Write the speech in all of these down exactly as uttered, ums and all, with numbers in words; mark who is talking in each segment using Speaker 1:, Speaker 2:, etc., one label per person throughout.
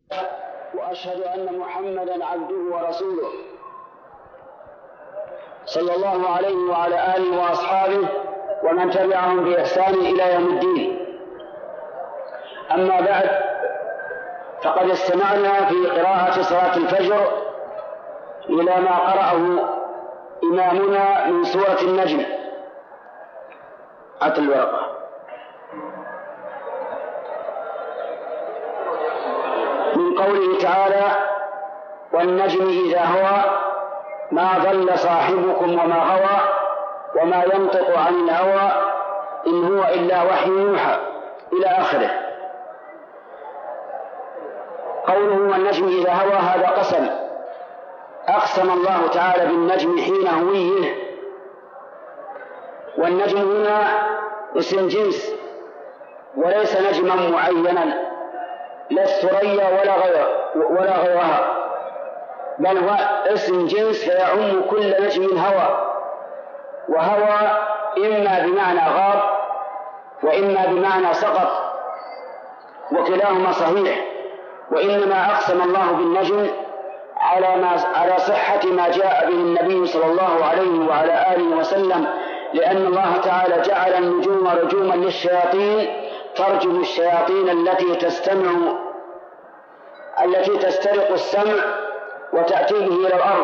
Speaker 1: وأشهد أن محمدًا عبده ورسوله صلى الله عليه وعلى آله وأصحابه ومن تبعهم بإحسان إلى يوم الدين. أما بعد، فقد استمعنا في قراءة صلاة الفجر إلى ما قرأه إمامنا من سورة النجم. أعط الورقة. من قوله تعالى: والنجم إذا هوى ما ضل صاحبكم وما غوى وما ينطق عن الهوى إن هو إلا وحي يوحى، إلى آخره. قوله والنجم إذا هوى هذا قسم، أقسم الله تعالى بالنجم حين هويه. والنجم هنا اسم جنس وليس نجما معينا، لا الثريا ولا غير ولا غيرها، بل هو اسم جنس فيعم كل نجم هوى. وهوى إما بمعنى غاب وإما بمعنى سقط، وكلاهما صحيح. وإنما أقسم الله بالنجم على ما على صحة ما جاء به النبي صلى الله عليه وعلى آله وسلم، لأن الله تعالى جعل النجوم رجوما للشياطين ترجم الشياطين التي تستمع التي تسترق السمع وتأتي به إلى الأرض.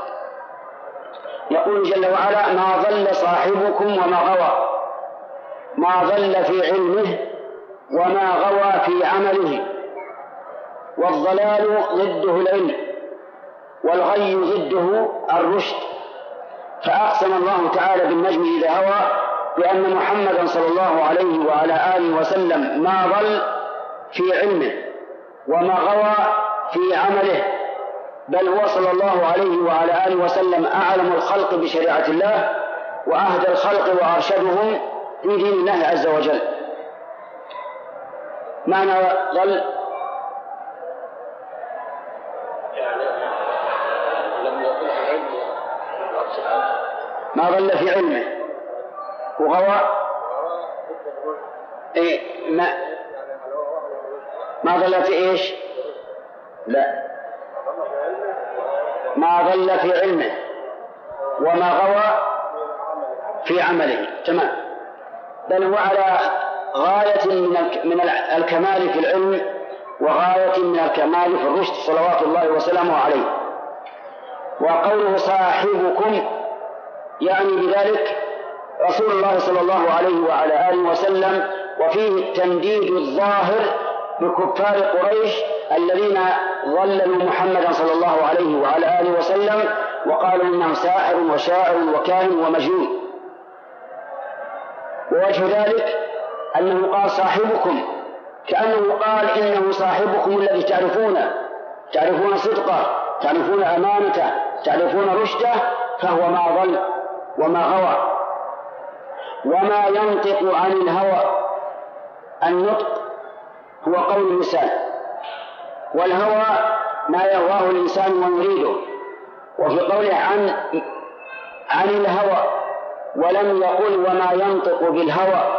Speaker 1: يقول جل وعلا: ما ضل صاحبكم وما غوى. ما ضل في علمه وما غوى في عمله. والضلال ضده العلم، والغي ضده الرشد. فأقسم الله تعالى بالنجم إذا هوى بأن محمدا صلى الله عليه وعلى آله وسلم ما ضل في علمه وما غوى في عمله، بل هو صلى الله عليه وعلى آله وسلم أعلم الخلق بشريعة الله وأهدى الخلق وأرشدهم في دين الله عز وجل. معنى ضل ما ضل في علمه وغوى إيه ما ما ضل في إيش؟ لا، ما ضل في علمه وما غوى في عمله. تمام. بل هو على غاية من الكمال في العلم وغاية من الكمال في الرشد صلوات الله وسلامه عليه. وقوله صاحبكم يعني بذلك رسول الله صلى الله عليه وعلى آله وسلم، وفيه تنديد الظاهر بكفار قريش الذين ضللوا محمدا صلى الله عليه وعلى آله وسلم وقالوا إنه ساحر وشاعر وكاهن ومجنون. ووجه ذلك أنه قال صاحبكم، كأنه قال إنه صاحبكم الذي تعرفونه، تعرفون صدقه، تعرفون أمانته، تعرفون رشده، فهو ما ضل وما غوى. وما ينطق عن الهوى. النطق هو قول اللسان، والهوى ما يهواه الإنسان ويريده. وفي قوله عن عن الهوى ولم يقل وما ينطق بالهوى،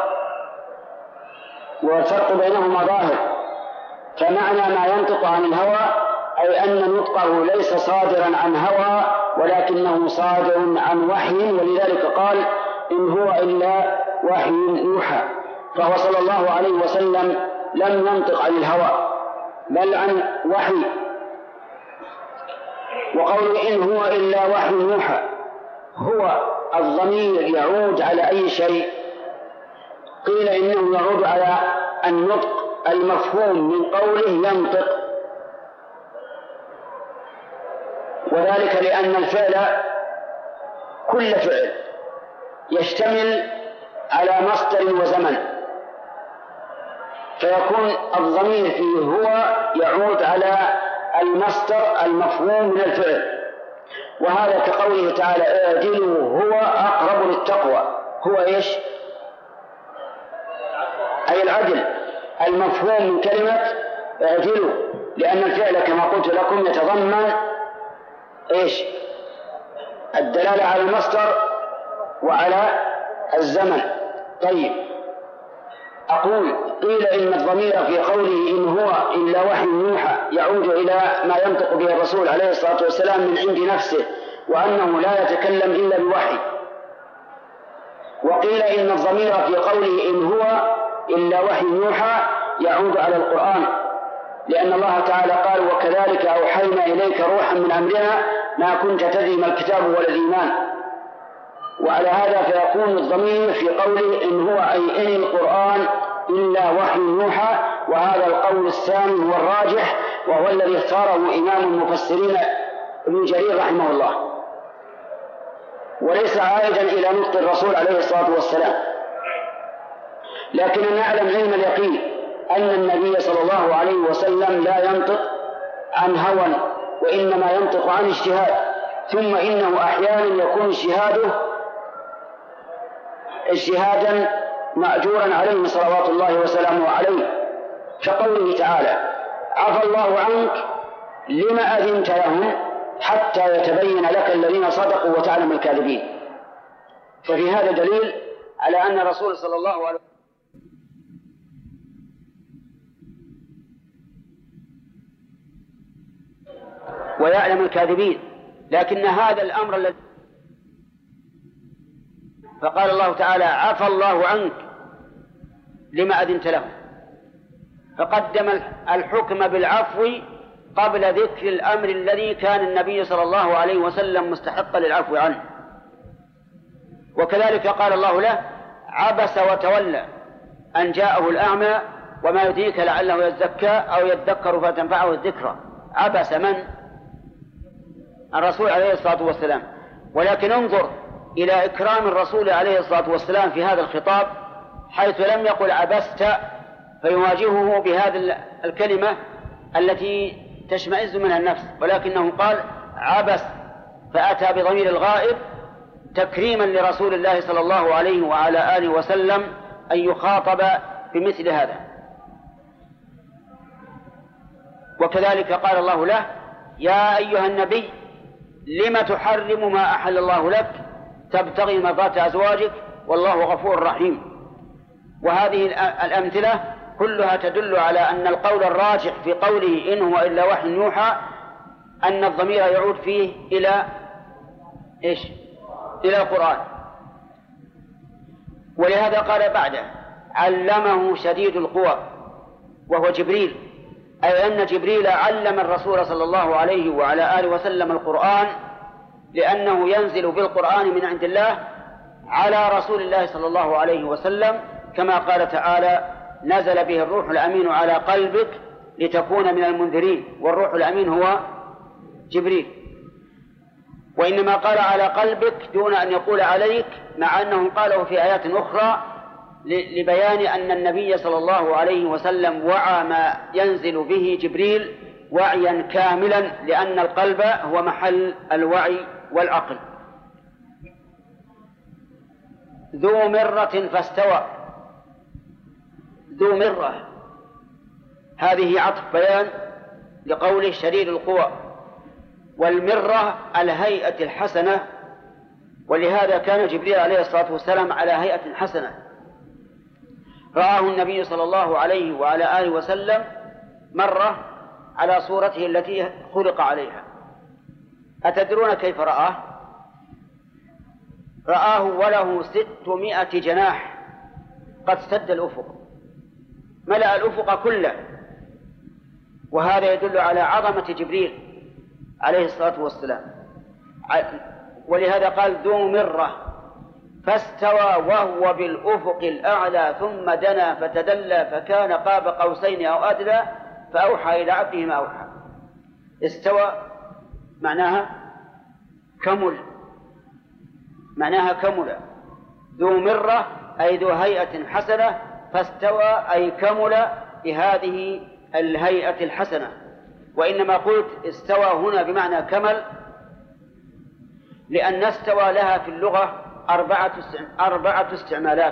Speaker 1: والفرق بينهما ظاهر. فمعنى ما ينطق عن الهوى أي أن نطقه ليس صادرا عن هوى ولكنه صادر عن وحي، ولذلك قال إن هو إلا وحي يوحى. فهو صلى الله عليه وسلم لم ينطق عن الهوى بل عن وحي. وقول إن هو إلا وحي يوحى، هو الضمير يعود على أي شيء؟ قيل إنه يعود على النطق المفهوم من قوله ينطق، وذلك لأن الفعل كل فعل يشتمل على مصدر وزمن، فيكون الضمير فيه هو يعود على المصدر المفهوم من الفعل. وهذا كقوله تعالى اعدلوا هو أقرب للتقوى. هو إيش؟ أي العدل المفهوم من كلمة اعدلوا، لأن الفعل كما قلت لكم يتضمن إيش؟ الدلالة على المصدر وعلى الزمن. طيب، أقول قيل إن الضمير في قوله إن هو إلا وحي يوحى يعود إلى ما ينطق به الرسول عليه الصلاة والسلام من عند نفسه، وأنه لا يتكلم إلا بوحي. وقيل إن الضمير في قوله إن هو إلا وحي يوحى يعود على القرآن، لأن الله تعالى قال وكذلك أوحينا إليك روحا من أمرنا ما كنت تدري ما الكتاب ولا الإيمان. وعلى هذا فيكون الضمير في قوله إن هو أي إن القرآن إلا وحي يوحى، وهذا القول الثاني هو الراجح، وهو الذي اختاره إمام المفسرين ابن جرير رحمه الله، وليس عائدا إلى نطق الرسول عليه الصلاة والسلام. لكن نعلم علم اليقين أن النبي صلى الله عليه وسلم لا ينطق عن هوى، وإنما ينطق عن اجتهاد، ثم إنه أحيانا يكون اجتهاده اجتهادا مأجورا عليه صلوات الله وسلامه عليه، كقوله تعالى عفى الله عنك لما أذنت لهم حتى يتبين لك الذين صدقوا وتعلم الكاذبين. ففي هذا دليل على أن الرسول صلى الله عليه وسلم ويعلم الكاذبين، لكن هذا الأمر الذي فقال الله تعالى عفى الله عنك لما أذنت لهم، فقدم الحكم بالعفو قبل ذكر الأمر الذي كان النبي صلى الله عليه وسلم مستحقا للعفو عنه. وكذلك قال الله له عبس وتولى أن جاءه الأعمى وما يدريك لعله يزكى أو يذكر فتنفعه الذكرى. عبس من؟ الرسول عليه الصلاة والسلام. ولكن انظر إلى إكرام الرسول عليه الصلاة والسلام في هذا الخطاب، حيث لم يقل عبست فيواجهه بهذه الكلمة التي تشمئز منها النفس، ولكنه قال عبس، فأتى بضمير الغائب تكريما لرسول الله صلى الله عليه وعلى آله وسلم أن يخاطب بمثل هذا. وكذلك قال الله له يا أيها النبي لم تحرم ما أحل الله لك تبتغي مرضات أزواجك والله غفور رحيم. وهذه الأمثلة كلها تدل على أن القول الراجح في قوله إن هو إلا وحي يوحى أن الضمير يعود فيه إلى إيش؟ إلى القرآن. ولهذا قال بعده علمه شديد القوى وهو جبريل، أي أن جبريل علم الرسول صلى الله عليه وعلى آله وسلم القرآن، لأنه ينزل بالقرآن من عند الله على رسول الله صلى الله عليه وسلم، كما قال تعالى نزل به الروح الأمين على قلبك لتكون من المنذرين، والروح الأمين هو جبريل. وإنما قال على قلبك دون أن يقول عليك، مع أنه قاله في آيات أخرى لبيان أن النبي صلى الله عليه وسلم وعى ما ينزل به جبريل وعيا كاملا، لأن القلب هو محل الوعي والعقل. ذو مرة فاستوى، ذو مرة هذه عطف بيان لقوله شديد القوى، والمرة الهيئة الحسنة، ولهذا كان جبريل عليه الصلاة والسلام على هيئة حسنة رآه النبي صلى الله عليه وعلى آله وسلم مرة على صورته التي خلق عليها. أتدرون كيف رآه؟ رآه وله ستمائة جناح قد سد الأفق، ملأ الأفق كله، وهذا يدل على عظمة جبريل عليه الصلاة والسلام. ولهذا قال ذو مرة فاستوى وهو بالأفق الأعلى ثم دنا فتدلى فكان قاب قوسين أو أدنى فأوحى إلى عبده ما أوحى. استوى معناها كمل، معناها كمل. ذو مرة أي ذو هيئة حسنة، فاستوى أي كمل بهذه الهيئة الحسنة. وإنما قلت استوى هنا بمعنى كمل، لأن استوى لها في اللغة أربعة أربعة استعمالات.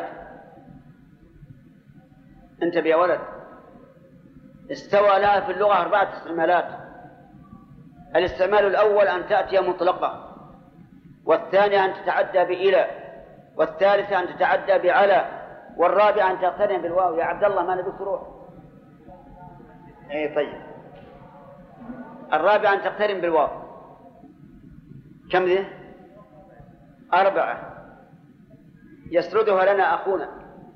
Speaker 1: انتبه يا ولد، استوى لها في اللغة أربعة استعمالات. الاستعمال الأول أن تأتي مطلقة، والثانية أن تتعدى بإلى، والثالثة أن تتعدى بعلى، والرابع أن تقترن بالواو. يا عبد الله ما نبيك تروح. اي طيب. الرابع أن تقترن بالواو. كم ذي؟ أربعة يسردها لنا أخونا.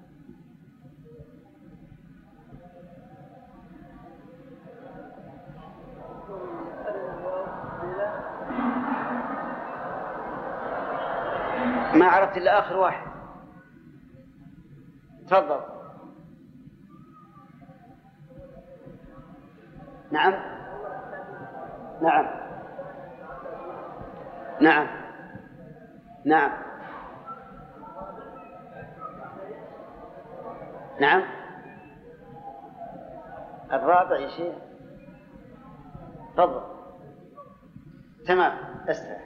Speaker 1: ما عرفت إلا آخر واحد. تفضل. نعم نعم نعم نعم نعم. الرابع يا شيخ. تفضل. تمام. أسرع.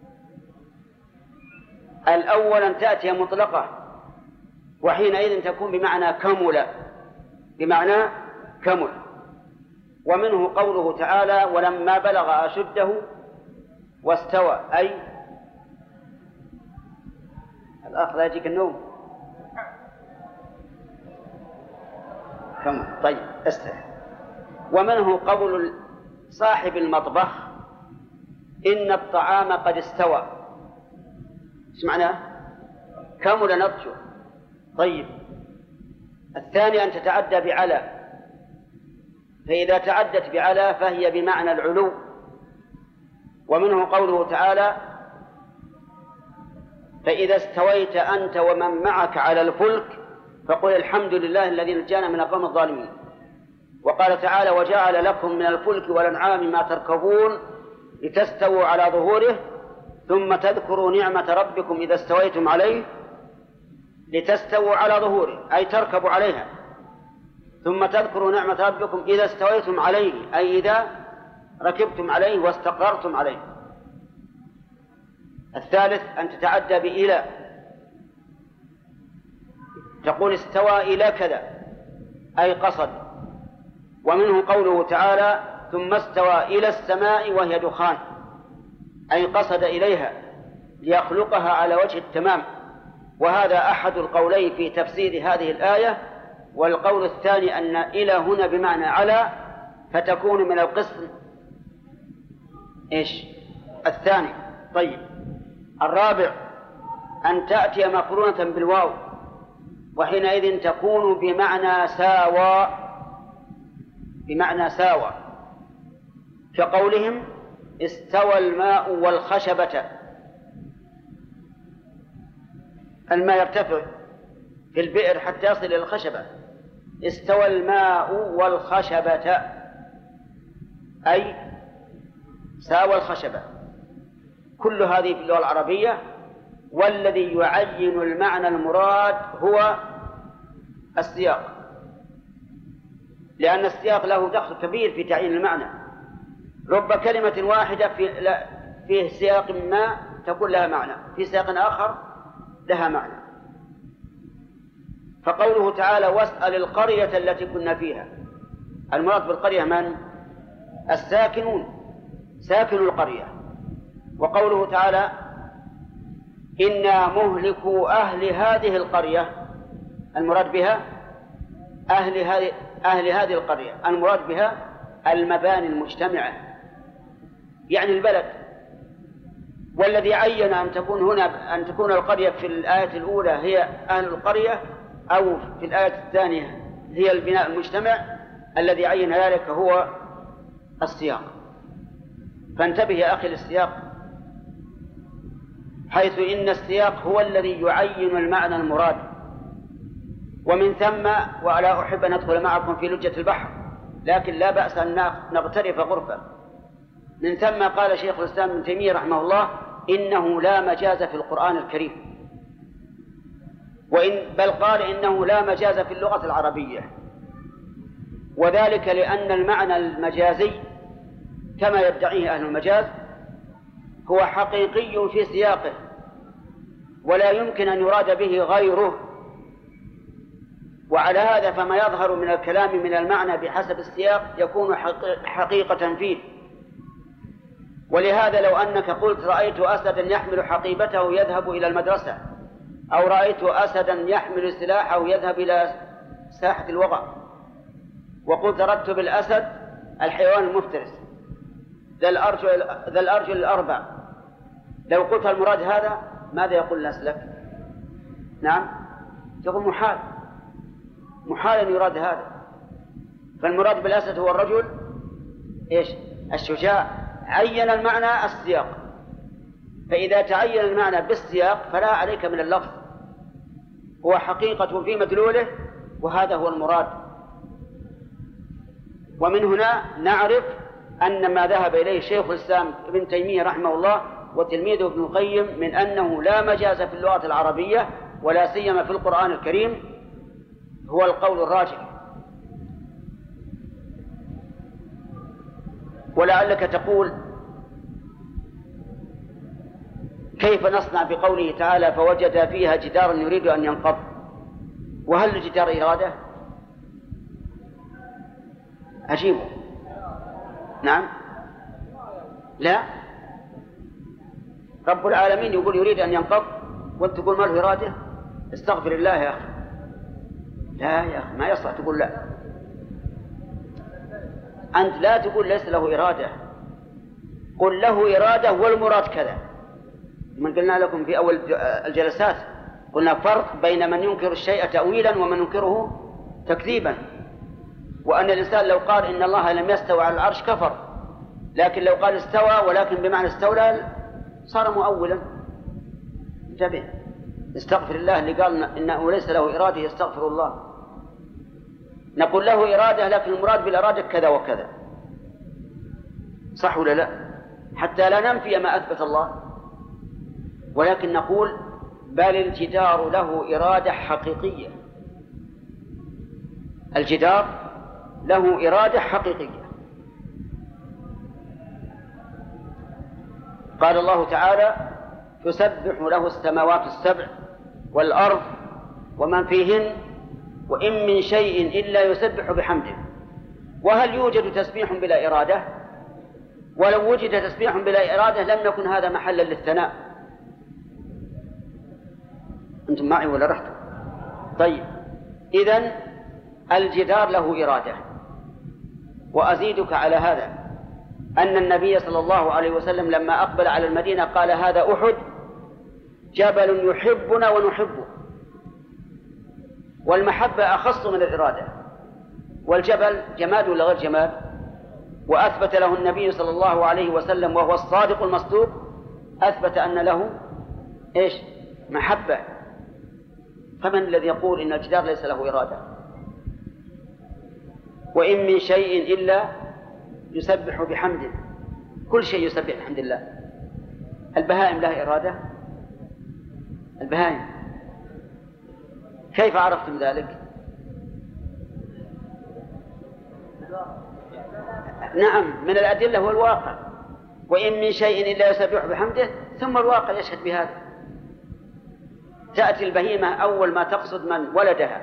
Speaker 1: الأول أن تأتي مطلقة وحينئذ تكون بمعنى كمل، بمعنى كمل. ومنه قوله تعالى ولما بلغ أشده واستوى، أي الآخر لا يجيك النوم. كمل. طيب استرح. ومنه قول صاحب المطبخ إن الطعام قد استوى. ايش معناه؟ كمل نضجه. طيب. الثاني أن تتعدى بعلى، فإذا تعدت بعلى فهي بمعنى العلو. ومنه قوله تعالى فإذا استويت أنت ومن معك على الفلك فقل الحمد لله الذي نجانا من القوم الظالمين. وقال تعالى وجعل لكم من الفلك والأنعام ما تركبون لتستووا على ظهوره ثم تذكروا نعمة ربكم إذا استويتم عليه. لتستووا على ظهوره أي تركبوا عليها، ثم تذكروا نعمة ربكم إذا استويتم عليه أي إذا ركبتم عليه واستقررتم عليه. الثالث أن تتعدى بإلى، تقول استوى إلى كذا أي قصد. ومنه قوله تعالى ثم استوى إلى السماء وهي دخان أي قصد إليها ليخلقها على وجه التمام. وهذا أحد القولين في تفسير هذه الآية. والقول الثاني أن إلى هنا بمعنى على فتكون من القسم إيش؟ الثاني. طيب. الرابع أن تأتي مقرونة بالواو وحينئذ تكون بمعنى ساوى، بمعنى ساوى، كقولهم استوى الماء والخشبة. الماء يرتفع في البئر حتى يصل إلى الخشبة. استوى الماء والخشبة أي ساوى الخشبة. كل هذه في اللغة العربية. والذي يعين المعنى المراد هو السياق، لأن السياق له دخل كبير في تعيين المعنى. رب كلمة واحدة في في سياق ما تكون لها معنى، في سياق آخر لها معنى. فقوله تعالى واسأل القرية التي كنا فيها، المراد بالقرية من؟ الساكنون، ساكنوا القرية. وقوله تعالى إنا مهلكوا أهل هذه القرية، المراد بها أهل هذه أهل هذه القرية، المراد بها المباني المجتمعة يعني البلد. والذي عين أن تكون هنا أن تكون القرية في الآية الأولى هي أهل القرية أو في الآية الثانية هي البناء المجتمع، الذي عين ذلك هو السياق. فانتبه يا أخي للسياق، حيث إن السياق هو الذي يعين المعنى المراد. ومن ثم ولا أحب أن أدخل معكم في لجة البحر لكن لا بأس أن نغترف غرفة. من ثم قال شيخ الإسلام ابن تيمية رحمه الله إنه لا مجاز في القرآن الكريم، وإن بل قال إنه لا مجاز في اللغة العربية، وذلك لأن المعنى المجازي كما يدعيه أهل المجاز هو حقيقي في سياقه ولا يمكن أن يراد به غيره. وعلى هذا فما يظهر من الكلام من المعنى بحسب السياق يكون حقيقة فيه. ولهذا لو أنك قلت رأيت أسدا يحمل حقيبته يذهب إلى المدرسة أو رأيت أسدا يحمل سلاحه يذهب إلى ساحة الوغى، وقلت أردت بالأسد الحيوان المفترس ذا الأرجل, ذا الأرجل الأربع، لو قلت المراد هذا ماذا يقول الناس لك؟ نعم، تقول محال، محال أن يراد هذا. فالمراد بالأسد هو الرجل إيش؟ الشجاع. عين المعنى السياق، فإذا تعين المعنى بالسياق فلا عليك من اللفظ، هو حقيقة في مدلوله، وهذا هو المراد. ومن هنا نعرف أن ما ذهب إليه شيخ الإسلام ابن تيمية رحمه الله وتلميذه ابن القيم من أنه لا مجاز في اللغة العربية ولا سيما في القرآن الكريم هو القول الراجح. ولعلك تقول كيف نصنع بقوله تعالى فوجد فيها جدارا يريد أن ينقض؟ وهل الجدار إرادة؟ أجيبه. نعم، لا، رب العالمين يقول يريد أن ينقض وأنت تقول ما له إرادة؟ استغفر الله يا أخي، لا يا أخي ما يصلح تقول لا. أنت لا تقول ليس له إرادة، قل له إرادة والمراد كذا. من قلنا لكم في أول الجلسات قلنا فرق بين من ينكر الشيء تأويلا ومن ينكره تكذيبا، وأن الإنسان لو قال إن الله لم يستوى على العرش كفر، لكن لو قال استوى ولكن بمعنى استولى صار مؤولا. انتبه، استغفر الله اللي قال إنه ليس له إرادة، يستغفر الله. نقول له إرادة لكن المراد بالإرادة كذا وكذا، صح ولا لا؟ حتى لا ننفي ما أثبت الله، ولكن نقول بل الجدار له إرادة حقيقية، الجدار له إرادة حقيقية. قال الله تعالى تسبح له السماوات السبع والأرض ومن فيهن وإن من شيء إلا يسبح بحمده. وهل يوجد تسبيح بلا إرادة؟ ولو وجد تسبيح بلا إرادة لم يكن هذا محلا للثناء. أنتم معي ولا رحتم؟ طيب، إذن الجدار له إرادة. وأزيدك على هذا أن النبي صلى الله عليه وسلم لما أقبل على المدينة قال هذا أحد جبل يحبنا ونحبه، والمحبة أخص من الإرادة. والجبل جماد ولا غير جماد؟ وأثبت له النبي صلى الله عليه وسلم وهو الصادق المصدوق، أثبت أن له إيش؟ محبة. فمن الذي يقول إن الجدار ليس له إرادة؟ وإن من شيء إلا يسبح بحمده، كل شيء يسبح بحمد الله. البهائم لها إرادة؟ البهائم كيف عرفتم ذلك؟ نعم، من الأدلة هو الواقع. وإن من شيء إلا يسبح بحمده، ثم الواقع يشهد بهذا. تأتي البهيمة أول ما تقصد من ولدها،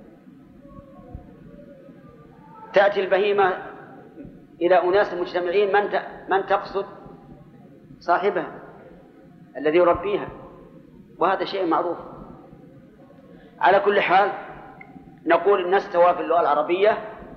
Speaker 1: تأتي البهيمة إلى أناس مجتمعين، من من تقصد؟ صاحبها الذي يربيها، وهذا شيء معروف. على كل حال نقول إن استوى في اللغة العربية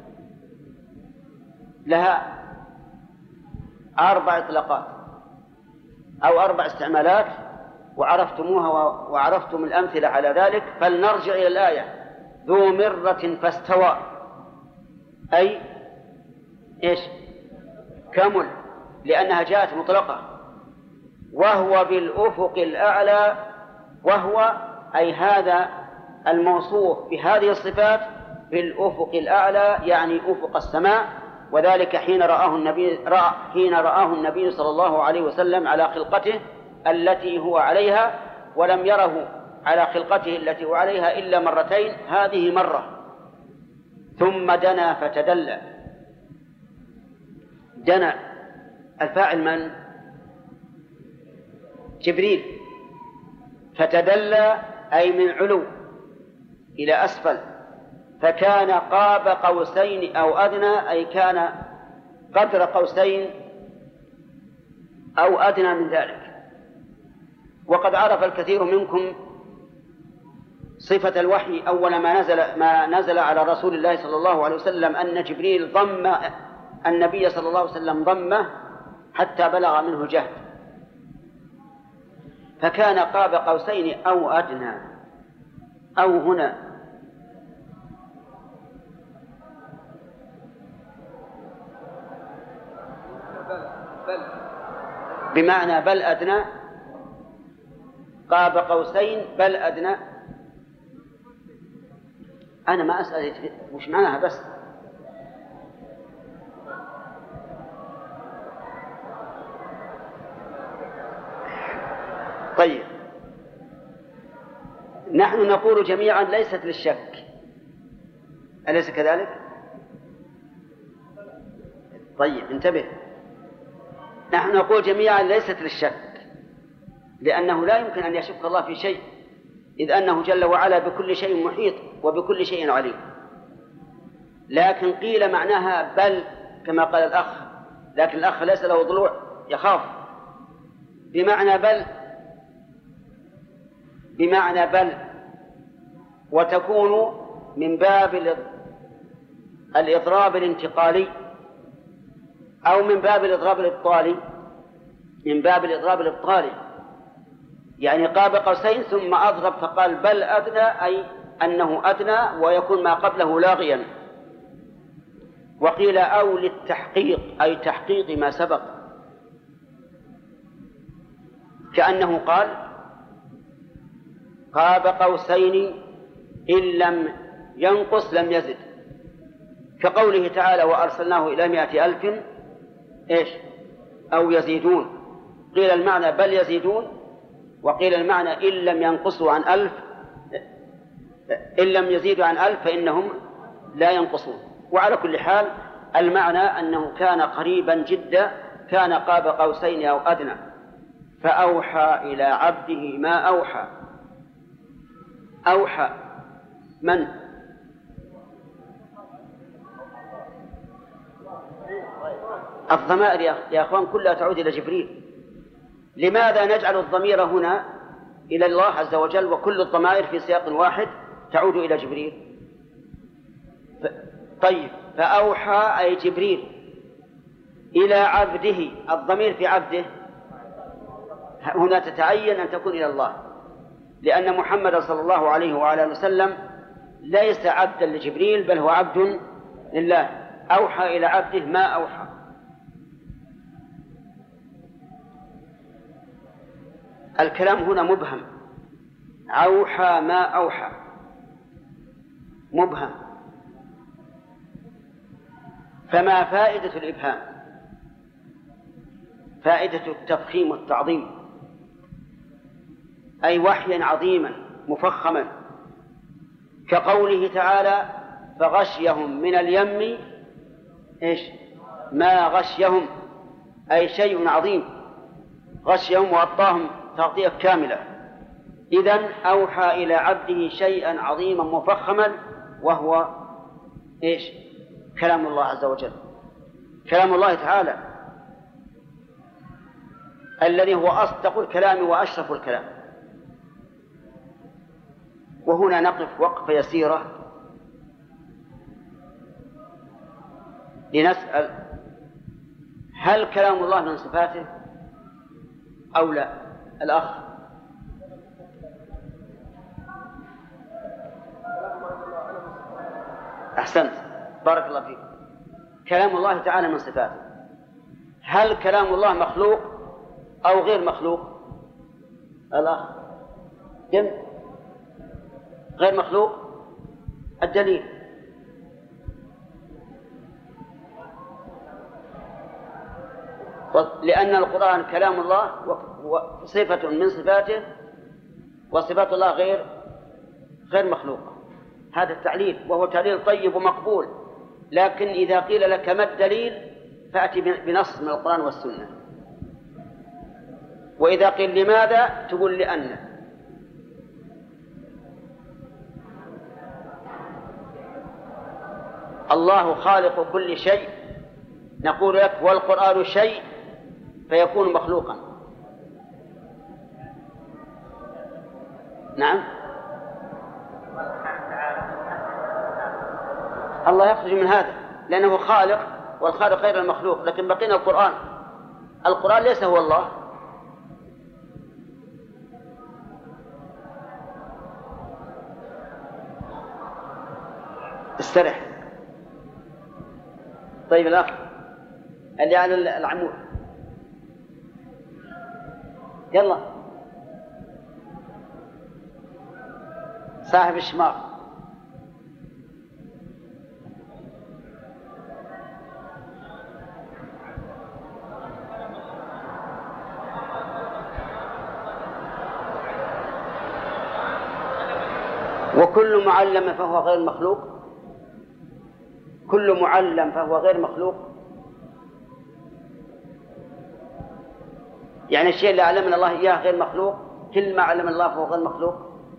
Speaker 1: لها أربع إطلاقات أو أربع استعمالات، وعرفتموها وعرفتم الأمثلة على ذلك. فلنرجع إلى الآية ذو مرة فاستوى، أي إيش؟ كمل، لأنها جاءت مطلقة. وهو بالأفق الأعلى، وهو أي هذا الموصوف بهذه الصفات بالأفق الأعلى، يعني أفق السماء. وذلك حين رآه النبي رأى حين رآه النبي صلى الله عليه وسلم على خلقته التي هو عليها، ولم يره على خلقته التي هو عليها إلا مرتين، هذه مرة. ثم دنا فتدلى. دنا الفاعل من؟ جبريل. فتدلى أي من علو إلى أسفل، فكان قاب قوسين أو أدنى، أي كان قدر قوسين أو أدنى من ذلك. وقد عرف الكثير منكم صفة الوحي أول ما نزل ما نزل على رسول الله صلى الله عليه وسلم أن جبريل ضم النبي صلى الله عليه وسلم ضمه حتى بلغ منه الجهد، فكان قاب قوسين أو أدنى. أو هنا بمعنى بل أدنى، قاب قوسين بل أدنى. أنا ما أسأل وش معناها بس. طيب، نحن نقول جميعا ليست للشك، أليس كذلك؟ طيب انتبه، نحن نقول جميعا ليست للشك، لأنه لا يمكن أن يشك الله في شيء، إذ أنه جل وعلا بكل شيء محيط وبكل شيء عليم. لكن قيل معناها بل كما قال الأخ، لكن الأخ ليس له ضلوع يخاف. بمعنى بل، بمعنى بل، وتكون من باب الإضراب الانتقالي أو من باب الإضراب الإبطالي، من باب الإضراب الإبطالي، يعني قاب قوسين ثم أضرب فقال بل أدنى، أي أنه أدنى ويكون ما قبله لاغيا. وقيل أو للتحقيق، أي تحقيق ما سبق، كأنه قال قاب قوسين إن لم ينقص لم يزد، كقوله تعالى وأرسلناه إلى مائة ألف إيش أو يزيدون. قيل المعنى بل يزيدون، وقيل المعنى إن لم ينقصوا عن ألف، إن لم يزيدوا عن ألف فإنهم لا ينقصون. وعلى كل حال المعنى أنه كان قريبا جدا، كان قاب قوسين أو أدنى. فأوحى إلى عبده ما أوحى. أوحى من؟ الضمائر يا أخوان كلها تعود إلى جبريل. لماذا نجعل الضمير هنا إلى الله عز وجل وكل الضمائر في سياق واحد تعود إلى جبريل؟ ف... طيب، فأوحى أي جبريل إلى عبده، الضمير في عبده هنا تتعين أن تكون إلى الله، لأن محمد صلى الله عليه وعلى وسلم ليس عبدا لجبريل بل هو عبد لله. أوحى إلى عبده ما أوحى. الكلام هنا مبهم، أوحى ما أوحى مبهم، فما فائدة الإبهام؟ فائدة التفخيم والتعظيم، أي وحيا عظيما مفخما، كقوله تعالى فغشيهم من اليم إيش ما غشيهم، أي شيء عظيم غشيهم وغطاهم تغطية كاملة. إذن أوحى إلى عبده شيئا عظيما مفخما، وهو إيش كلام الله عز وجل، كلام الله تعالى الذي هو أصدق الكلام وأشرف الكلام. وهنا نقف وقفة يسيرة لنسأل هل كلام الله من صفاته أو لا؟ الأخ أحسنت، بارك الله فيك. كلام الله تعالى من صفاته، هل كلام الله مخلوق أو غير مخلوق؟ الأخ جم غير مخلوق. الدليل لأن القرآن كلام الله وصفة من صفاته، وصفات الله غير غير مخلوقة. هذا التعليل وهو تعليل طيب ومقبول، لكن إذا قيل لك ما الدليل فأتي بنص من القرآن والسنة، وإذا قيل لماذا تقول لأن. الله خالق كل شيء، نقول لك والقرآن شيء فيكون مخلوقا. نعم الله يخرج من هذا لأنه خالق والخالق غير المخلوق، لكن بقينا القرآن. القرآن ليس هو الله. استرح. طيب الأخ اللي على العمود يلا صاحب الشماغ. وكل معلم فهو غير مخلوق. كل معلم فهو غير مخلوق، يعني الشيء اللي علمنا الله إياه غير مخلوق. كل ما علم الله فهو غير مخلوق.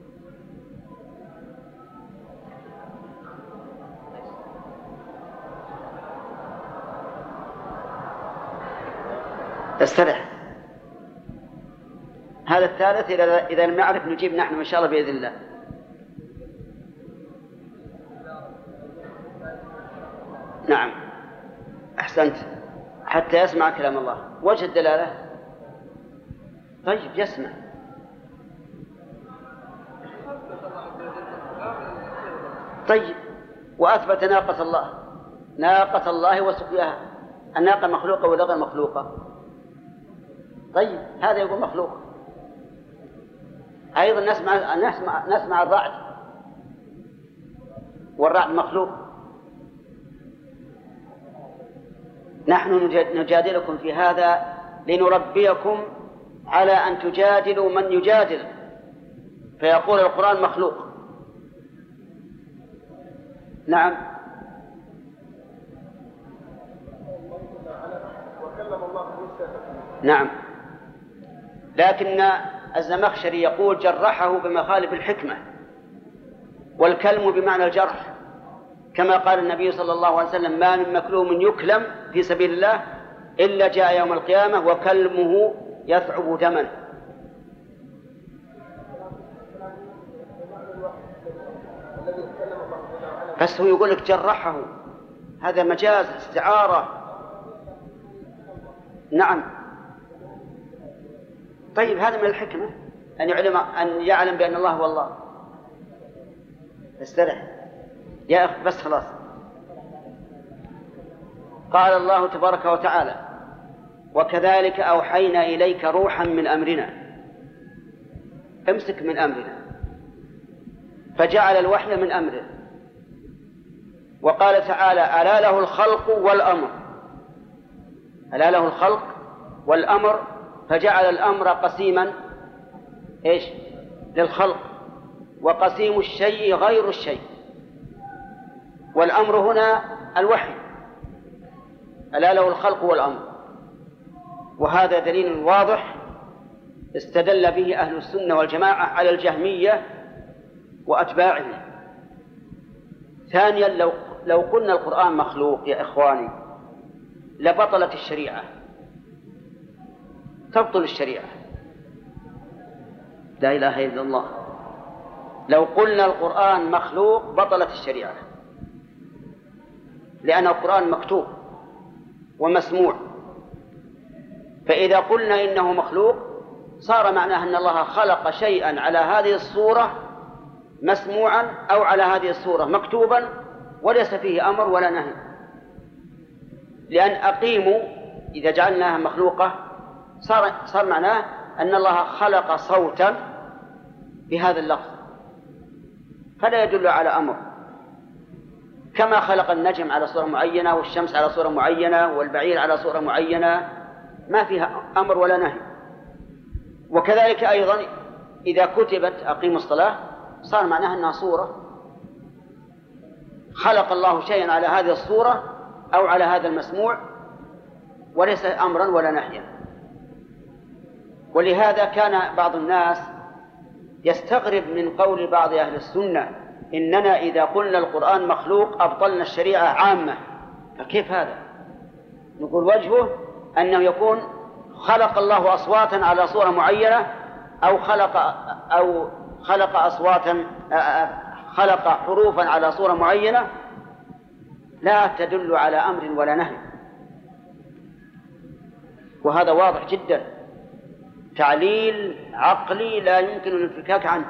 Speaker 1: استرح. هذا الثالث إذا إذا لم نعرف نجيب نحن إن شاء الله بإذن الله. نعم أحسنت، حتى يسمع كلام الله. وجه الدلالة؟ طيب يسمع. طيب وأثبت ناقة الله، ناقة الله وسقياها. الناقة مخلوقة ولا غير مخلوقة؟ طيب هذا يقول مخلوق. أيضا نسمع نسمع نسمع الرعد، والرعد مخلوق. نحن نجادلكم في هذا لنربيكم على أن تجادلوا من يجادل، فيقول القرآن مخلوق. نعم. نعم، لكن الزمخشري يقول جرحه بمخالف الحكمة، والكلم بمعنى الجرح، كما قال النبي صلى الله عليه وسلم: ما من مكلوم يكلم في سبيل الله إلا جاء يوم القيامة وكلمه يثعب دما. بس هو يقول لك جرحه، هذا مجاز استعارة. نعم. طيب هذا من الحكمة أن يعلم أن يعلم بأن الله هو الله. استرح يا أخي بس خلاص. قال الله تبارك وتعالى: وكذلك أوحينا إليك روحا من أمرنا. امسك من أمرنا، فجعل الوحي من أمره. وقال تعالى: ألا له الخلق والأمر. ألا له الخلق والأمر، فجعل الأمر قسيما إيش؟ للخلق، وقسيم الشيء غير الشيء، والأمر هنا الوحي. ألا له الخلق والأمر. وهذا دليل واضح استدل به أهل السنة والجماعة على الجهمية وأتباعه. ثانيا، لو لو قلنا القرآن مخلوق يا إخواني لبطلت الشريعة، تبطل الشريعة. لا إله إلا الله. لو قلنا القرآن مخلوق بطلت الشريعة، لأن القرآن مكتوب ومسموع. فإذا قلنا إنه مخلوق صار معناه أن الله خلق شيئا على هذه الصورة مسموعا، أو على هذه الصورة مكتوبا، وليس فيه أمر ولا نهي. لأن أقيموا إذا جعلناها مخلوقة صار, صار معناه أن الله خلق صوتا بهذا اللفظ، فلا يدل على أمر. كما خلق النجم على صورة معينة، والشمس على صورة معينة، والبعير على صورة معينة، ما فيها أمر ولا نهي. وكذلك أيضا إذا كتبت أقيموا الصلاة صار معناها أنها صورة، خلق الله شيئا على هذه الصورة أو على هذا المسموع، وليس أمرا ولا نهيا. ولهذا كان بعض الناس يستغرب من قول بعض أهل السنة: إننا إذا قلنا القرآن مخلوق أبطلنا الشريعة عامة. فكيف هذا؟ نقول وجهه أنه يكون خلق الله أصواتا على صورة معينة، أو خلق أو خلق أصواتا خلق حروفا على صورة معينة،
Speaker 2: لا تدل على أمر ولا نهي، وهذا واضح جدا، تعليل عقلي لا يمكن الانفكاك عنه.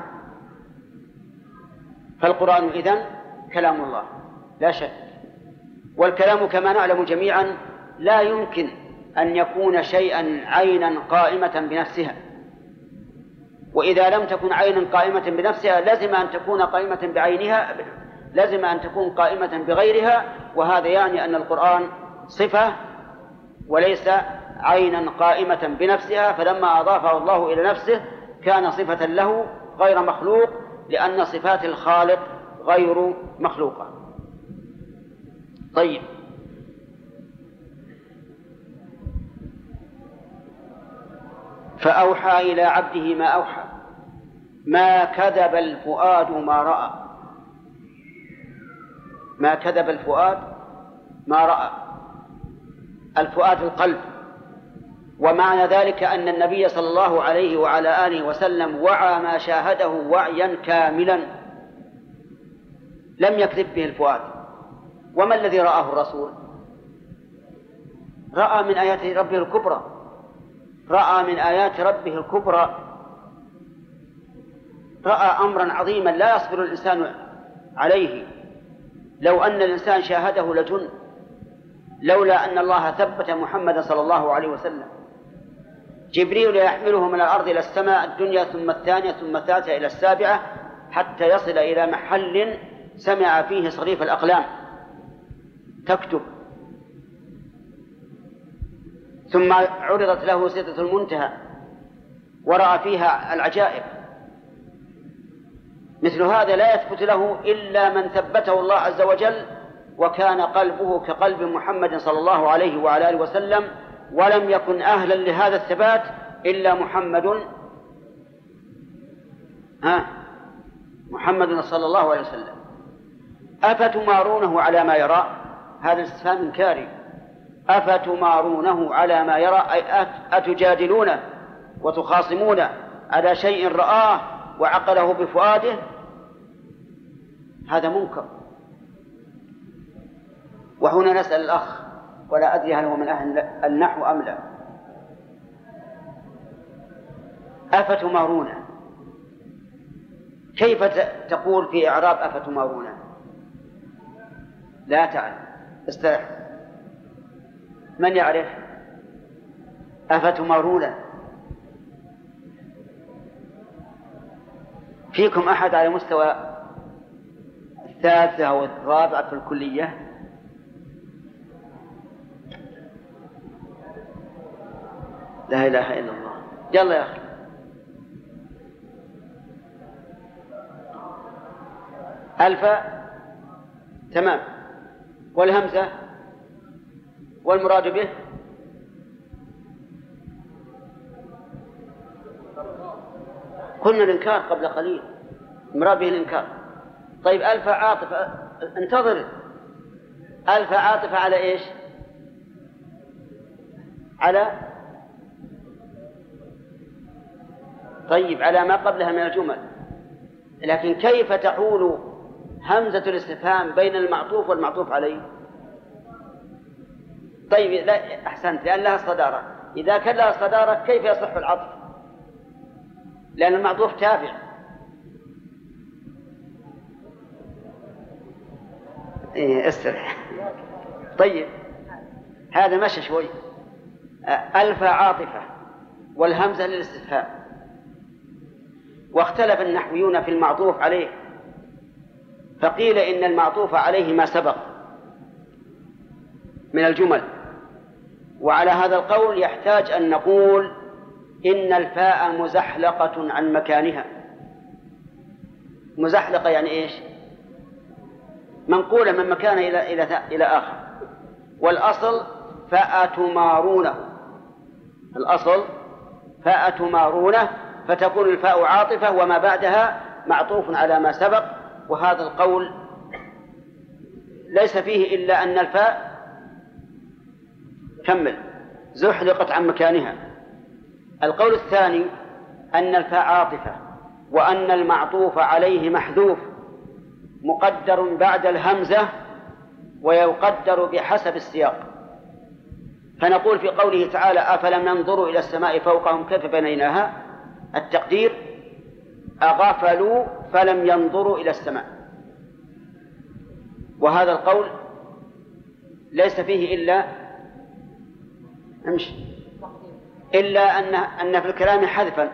Speaker 2: فالقرآن إذن كلام الله لا شك، والكلام كما نعلم جميعا لا يمكن أن يكون شيئا عينا قائمة بنفسها، وإذا لم تكن عينا قائمة بنفسها لازم أن تكون قائمة بعينها، لازم أن تكون قائمة بغيرها، وهذا يعني أن القرآن صفة وليس عينا قائمة بنفسها، فلما أضافه الله إلى نفسه كان صفة له غير مخلوق، لأن صفات الخالق غير مخلوقة. طيب، فأوحى إلى عبده ما أوحى، ما كذب الفؤاد ما رأى، ما كذب الفؤاد ما رأى، الفؤاد القلب. ومعنى ذلك أن النبي صلى الله عليه وعلى آله وسلم وعى ما شاهده وعيا كاملا لم يكذب به الفؤاد. وما الذي رآه الرسول؟ رأى من آيات ربه الكبرى، رأى من آيات ربه الكبرى، رأى أمرا عظيما لا يصبر الإنسان عليه، لو أن الإنسان شاهده لجن، لولا أن الله ثبت محمد صلى الله عليه وسلم. جبريل يحمله من الأرض إلى السماء الدنيا ثم الثانية ثم الثالثة إلى السابعة حتى يصل إلى محل سمع فيه صريف الأقلام تكتب، ثم عرضت له سدرة المنتهى ورأى فيها العجائب. مثل هذا لا يثبت له إلا من ثبته الله عز وجل، وكان قلبه كقلب محمد صلى الله عليه وعلى آله وسلم، ولم يكن أهلا لهذا الثبات إلا محمد ها محمد صلى الله عليه وسلم. أفتمارونه على ما يرى؟ هذا الاستفهام إنكاري. أفتمارونه على ما يرى أي أتجادلونه وتخاصمونه على شيء رآه وعقله بفؤاده؟ هذا منكر. وهنا نسأل الأخ ولا أدري هل هو من أهل النحو أم لا، أفتمارونه كيف تقول في إعراب أفتمارونه؟ لا تعلم، استرح. من يعرف؟ أفتمارونه فيكم أحد على مستوى الثالثة أو الرابعة في الكلية؟ لا إله إلا الله. يلا يا أخي. ألف تمام. والهمزة والمراد به قلنا الإنكار قبل قليل، المراد به الإنكار. طيب ألف عاطفة، انتظر. ألف عاطفة على إيش؟ على طيب على ما قبلها من الجمل، لكن كيف تحول همزة الاستفهام بين المعطوف والمعطوف عليه؟ طيب لا أحسنت، لأن لها صدارة. إذا كان لها صدارة كيف يصح العطف؟ لأن المعطوف تابع. إيه استرح. طيب هذا مشى شوي. ألف عاطفة والهمزة للاستفهام. واختلف النحويون في المعطوف عليه، فقيل إن المعطوف عليه ما سبق من الجمل، وعلى هذا القول يحتاج أن نقول إن الفاء مزحلقة عن مكانها. مزحلقة يعني إيش؟ منقولة من مكان إلى إلى إلى آخر. والأصل فأتمارونه، الأصل فأتمارونه، فتكون الفاء عاطفة وما بعدها معطوف على ما سبق. وهذا القول ليس فيه إلا أن الفاء كمل زحلقت عن مكانها. القول الثاني أن الفاء عاطفة، وأن المعطوف عليه محذوف مقدر بعد الهمزة ويقدر بحسب السياق. فنقول في قوله تعالى أفلم ينظروا إلى السماء فوقهم كيف بنيناها، التقدير أغفلوا فلم ينظروا إلى السماء. وهذا القول ليس فيه إلا امشي إلا أن أن في الكلام حذفا،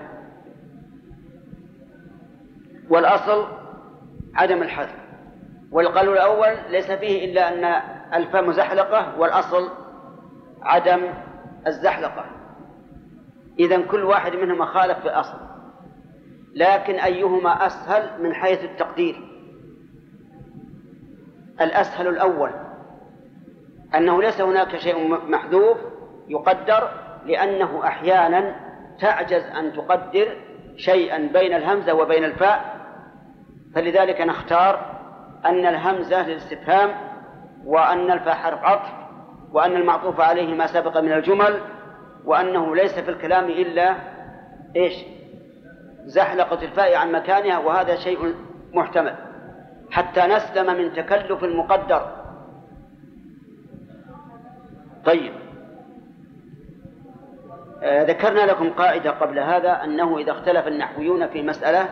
Speaker 2: والأصل عدم الحذف. والقول الأول ليس فيه إلا أن الفم مزحلقة والأصل عدم الزحلقة. إذن كل واحد منهما خالف في الأصل، لكن أيهما أسهل من حيث التقدير؟ الأسهل الأول، أنه ليس هناك شيء محذوف يقدر، لأنه أحيانا تعجز أن تقدر شيئا بين الهمزة وبين الفاء، فلذلك نختار أن الهمزة للاستفهام، وأن الفاء حرف عطف، وأن المعطوف عليه ما سبق من الجمل، وأنه ليس في الكلام إلا إيش؟ زحلقة الفاء عن مكانها، وهذا شيء محتمل حتى نسلم من تكلف المقدر. طيب، آه ذكرنا لكم قاعدة قبل هذا، أنه إذا اختلف النحويون في مسألة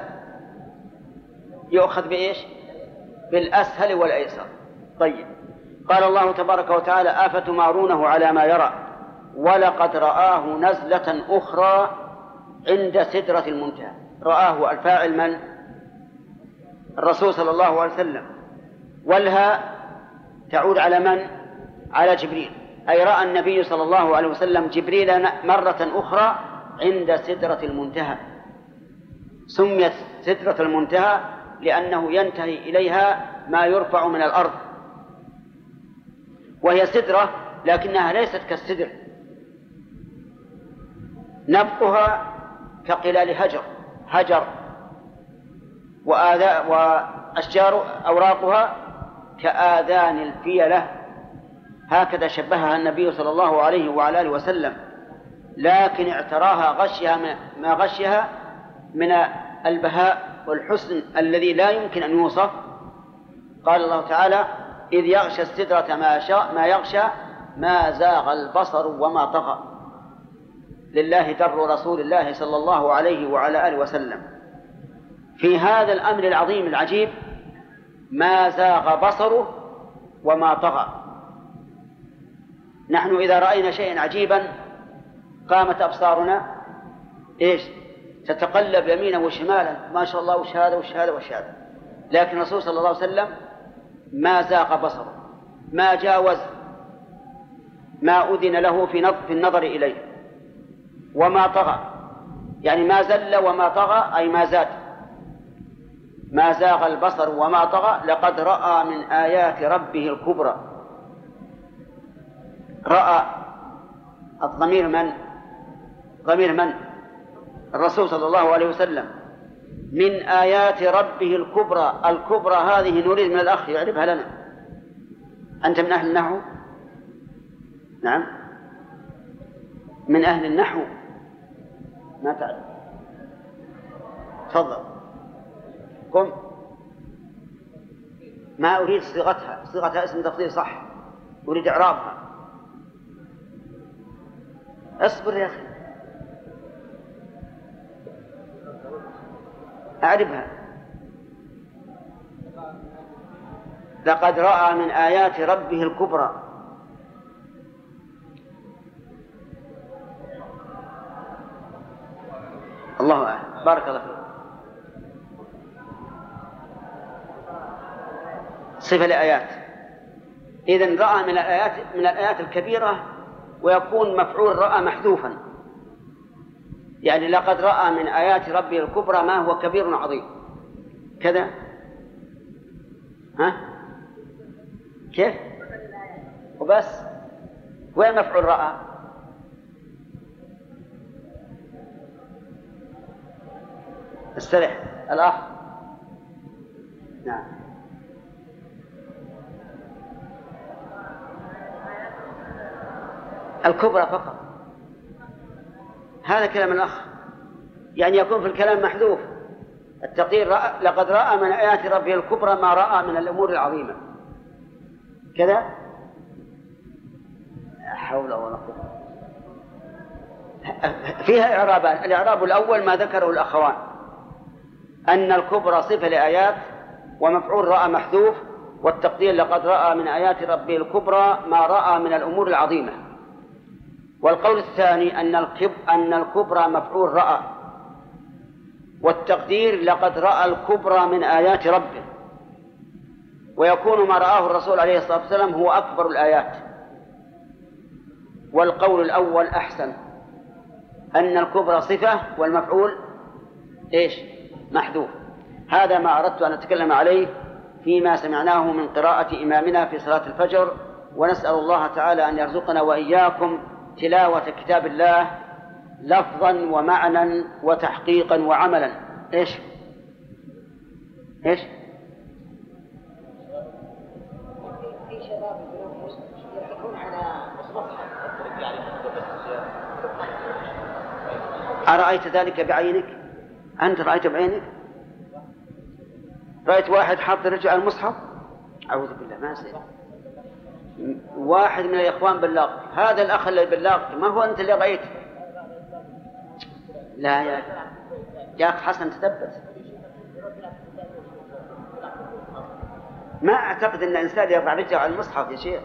Speaker 2: يؤخذ بإيش؟ بالأسهل والأيسر. طيب، قال الله تبارك وتعالى أفتمارونه على ما يرى ولقد رآه نزلة أخرى عند سدرة المنتهى. رآه الفاعل من؟ الرسول صلى الله عليه وسلم، والها تعود على من؟ على جبريل، أي رأى النبي صلى الله عليه وسلم جبريل مرة أخرى عند سدرة المنتهى. سميت سدرة المنتهى لأنه ينتهي إليها ما يرفع من الأرض، وهي سدرة لكنها ليست كالسدر، نبقها كقلال هجر هجر وأشجار أوراقها كآذان الفيلة، هكذا شبهها النبي صلى الله عليه وعلى آله وسلم، لكن اعتراها غشها ما غشها من البهاء والحسن الذي لا يمكن أن يوصف. قال الله تعالى إذ يغشى السدرة ما شاء ما يغشى ما زاغ البصر وما طغى. لله در رسول الله صلى الله عليه وعلى آله وسلم في هذا الأمر العظيم العجيب، ما زاغ بصره وما طغى. نحن إذا رأينا شيئا عجيبا قامت أبصارنا إيش؟ تتقلب يمينا وشمالا، ما شاء الله وش هذا وش هذا وش هذا. لكن الرسول صلى الله عليه وسلم ما زاغ بصره، ما جاوز ما أذن له في النظر إليه، وما طغى، يعني ما زل وما طغى أي ما زاد. ما زاغ البصر وما طغى لقد رأى من آيات ربه الكبرى. رأى الضمير من؟ ضمير من؟ الرسول صلى الله عليه وسلم. من آيات ربه الكبرى، الكبرى هذه نريد من الأخ يعرفها لنا. أنت من أهل النحو؟ نعم، من أهل النحو، ما تعرف؟ تفضل قم. ما أريد صيغتها، صيغتها اسم تفضيل صح، أريد إعرابها. اصبر يا أخي أعرفها. لقد رأى من آيات ربه الكبرى. الله أعلم، بارك الله فيك. صفة لآيات. إذن رأى من الآيات من الآيات الكبيرة، ويكون مفعول رأى محذوفا، يعني لقد رأى من آيات ربه الكبرى ما هو كبير عظيم كذا. ها كيف؟ وبس. وين مفعول رأى؟ استرح الأخ. نعم، الكبرى فقط. هذا كلام الأخ، يعني يكون في الكلام محذوف التقدير رأى لقد رأى من آيات ربه الكبرى ما رأى من الأمور العظيمة كذا لا حول ولا قوة. فيها إعرابان. الإعراب الأول ما ذكره الأخوان أن الكبرى صفة لآيات ومفعول رأى محذوف، والتقدير لقد رأى من آيات ربه الكبرى ما رأى من الأمور العظيمة. والقول الثاني أن الكب أن الكبرى مفعول رأى، والتقدير لقد رأى الكبرى من آيات ربه، ويكون ما رآه الرسول عليه الصلاة والسلام هو أكبر الآيات. والقول الأول أحسن، أن الكبرى صفة والمفعول إيش؟ محذوف. هذا ما أردت أن أتكلم عليه فيما سمعناه من قراءة إمامنا في صلاة الفجر، ونسأل الله تعالى أن يرزقنا وإياكم تلاوة كتاب الله لفظا ومعنى وتحقيقا وعملا. إيش؟ إيش؟
Speaker 3: في شباب يتكون على مصحف.
Speaker 2: أرأيت ذلك بعينك؟ أنت رأيت بعينك؟ رأيت واحد حاط رجل على المصحف؟ أعوذ بالله، ما أصير. واحد من الإخوان بلغ، هذا الأخ اللي بلغ ما هو أنت اللي رأيت؟ لا يا يا أخ حسن تثبت. ما أعتقد أن إنسان يرفع رجله على المصحف يا شيخ.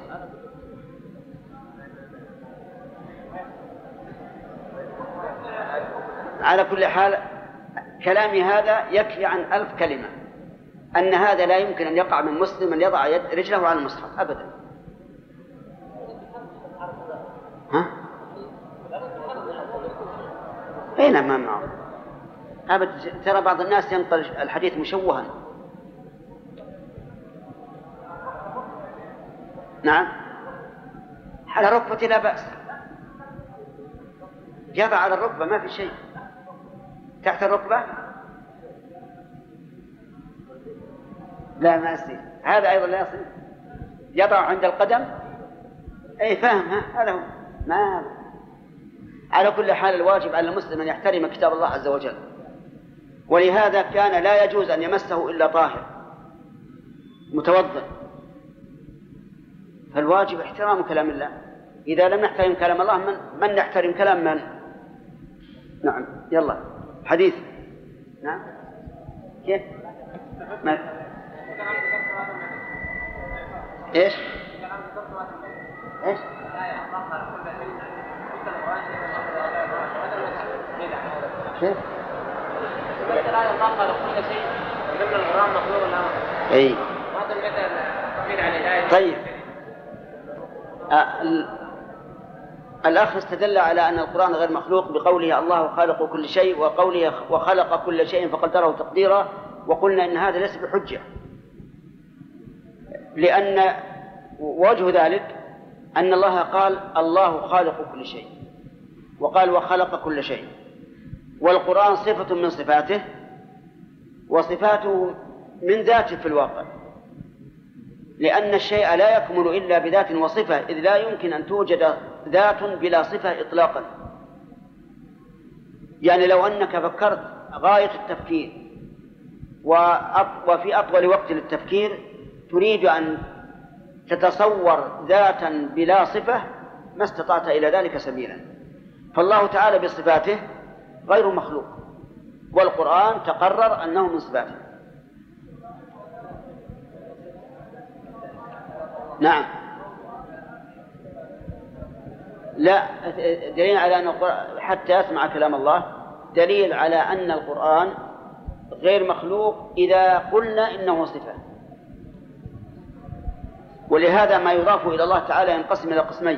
Speaker 2: على كل حال كلامي هذا يكفي عن ألف كلمة، أن هذا لا يمكن أن يقع من مسلم أن يضع يد رجله على المصحف أبدا. ها؟ أين ما معه أبدا. ترى بعض الناس ينقل الحديث مشوها. نعم على ركبتي لا بأس، يضع على الركبة ما في شيء. تحت الركبة لا ما يصير، هذا أيضا لا يصير. يضع عند القدم، أي فاهم ها؟ هذا هو. ما على كل حال الواجب على المسلم أن يحترم كتاب الله عز وجل، ولهذا كان لا يجوز أن يمسه إلا طاهر متوضئ. فالواجب احترام كلام الله. إذا لم نحترم كلام الله من, من نحترم كلام من؟ نعم يلا حديث. نعم كيف؟ ما ايش؟ ايش؟ كيف؟ اي طيب. الأخ استدل على أن القرآن غير مخلوق بقوله الله خالق كل شيء، وقوله وخلق كل شيء فقدره تقديرا، وقلنا إن هذا ليس بحجة، لأن وجه ذلك أن الله قال الله خالق كل شيء، وقال وخلق كل شيء، والقرآن صفة من صفاته، وصفاته من ذاته في الواقع، لأن الشيء لا يكمل إلا بذات وصفة، إذ لا يمكن أن توجد ذات بلا صفة إطلاقا. يعني لو أنك فكرت غاية التفكير وفي أطول وقت للتفكير تريد أن تتصور ذاتا بلا صفة ما استطعت إلى ذلك سبيلا. فالله تعالى بصفاته غير مخلوق، والقرآن تقرر أنه من صفاته. نعم لا دليل على أن القرآن حتى يسمع كلام الله دليل على أن القرآن غير مخلوق إذا قلنا إنه صفة. ولهذا ما يضاف إلى الله تعالى ينقسم إلى قسمين.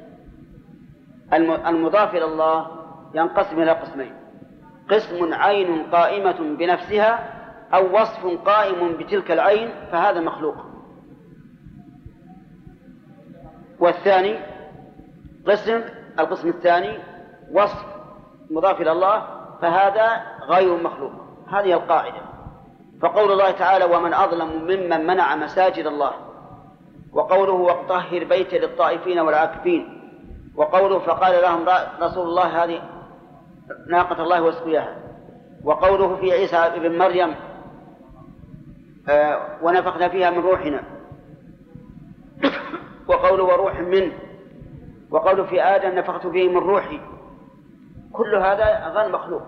Speaker 2: المضاف إلى الله ينقسم إلى قسمين: قسم عين قائمة بنفسها أو وصف قائم بتلك العين فهذا مخلوق، والثاني قسم القسم الثاني وصف مضاف إلى الله فهذا غير مخلوق. هذه القاعدة. فقول الله تعالى ومن أظلم ممن منع مساجد الله، وقوله وطهر بيتي للطائفين والعاكفين، وقوله فقال لهم رسول الله هذه ناقة الله وسقياها، وقوله في عيسى ابن مريم آه ونفخنا فيها من روحنا وقول وروح منه، وقول في آدم نفخت فيه من روحي، كل هذا غير مخلوق،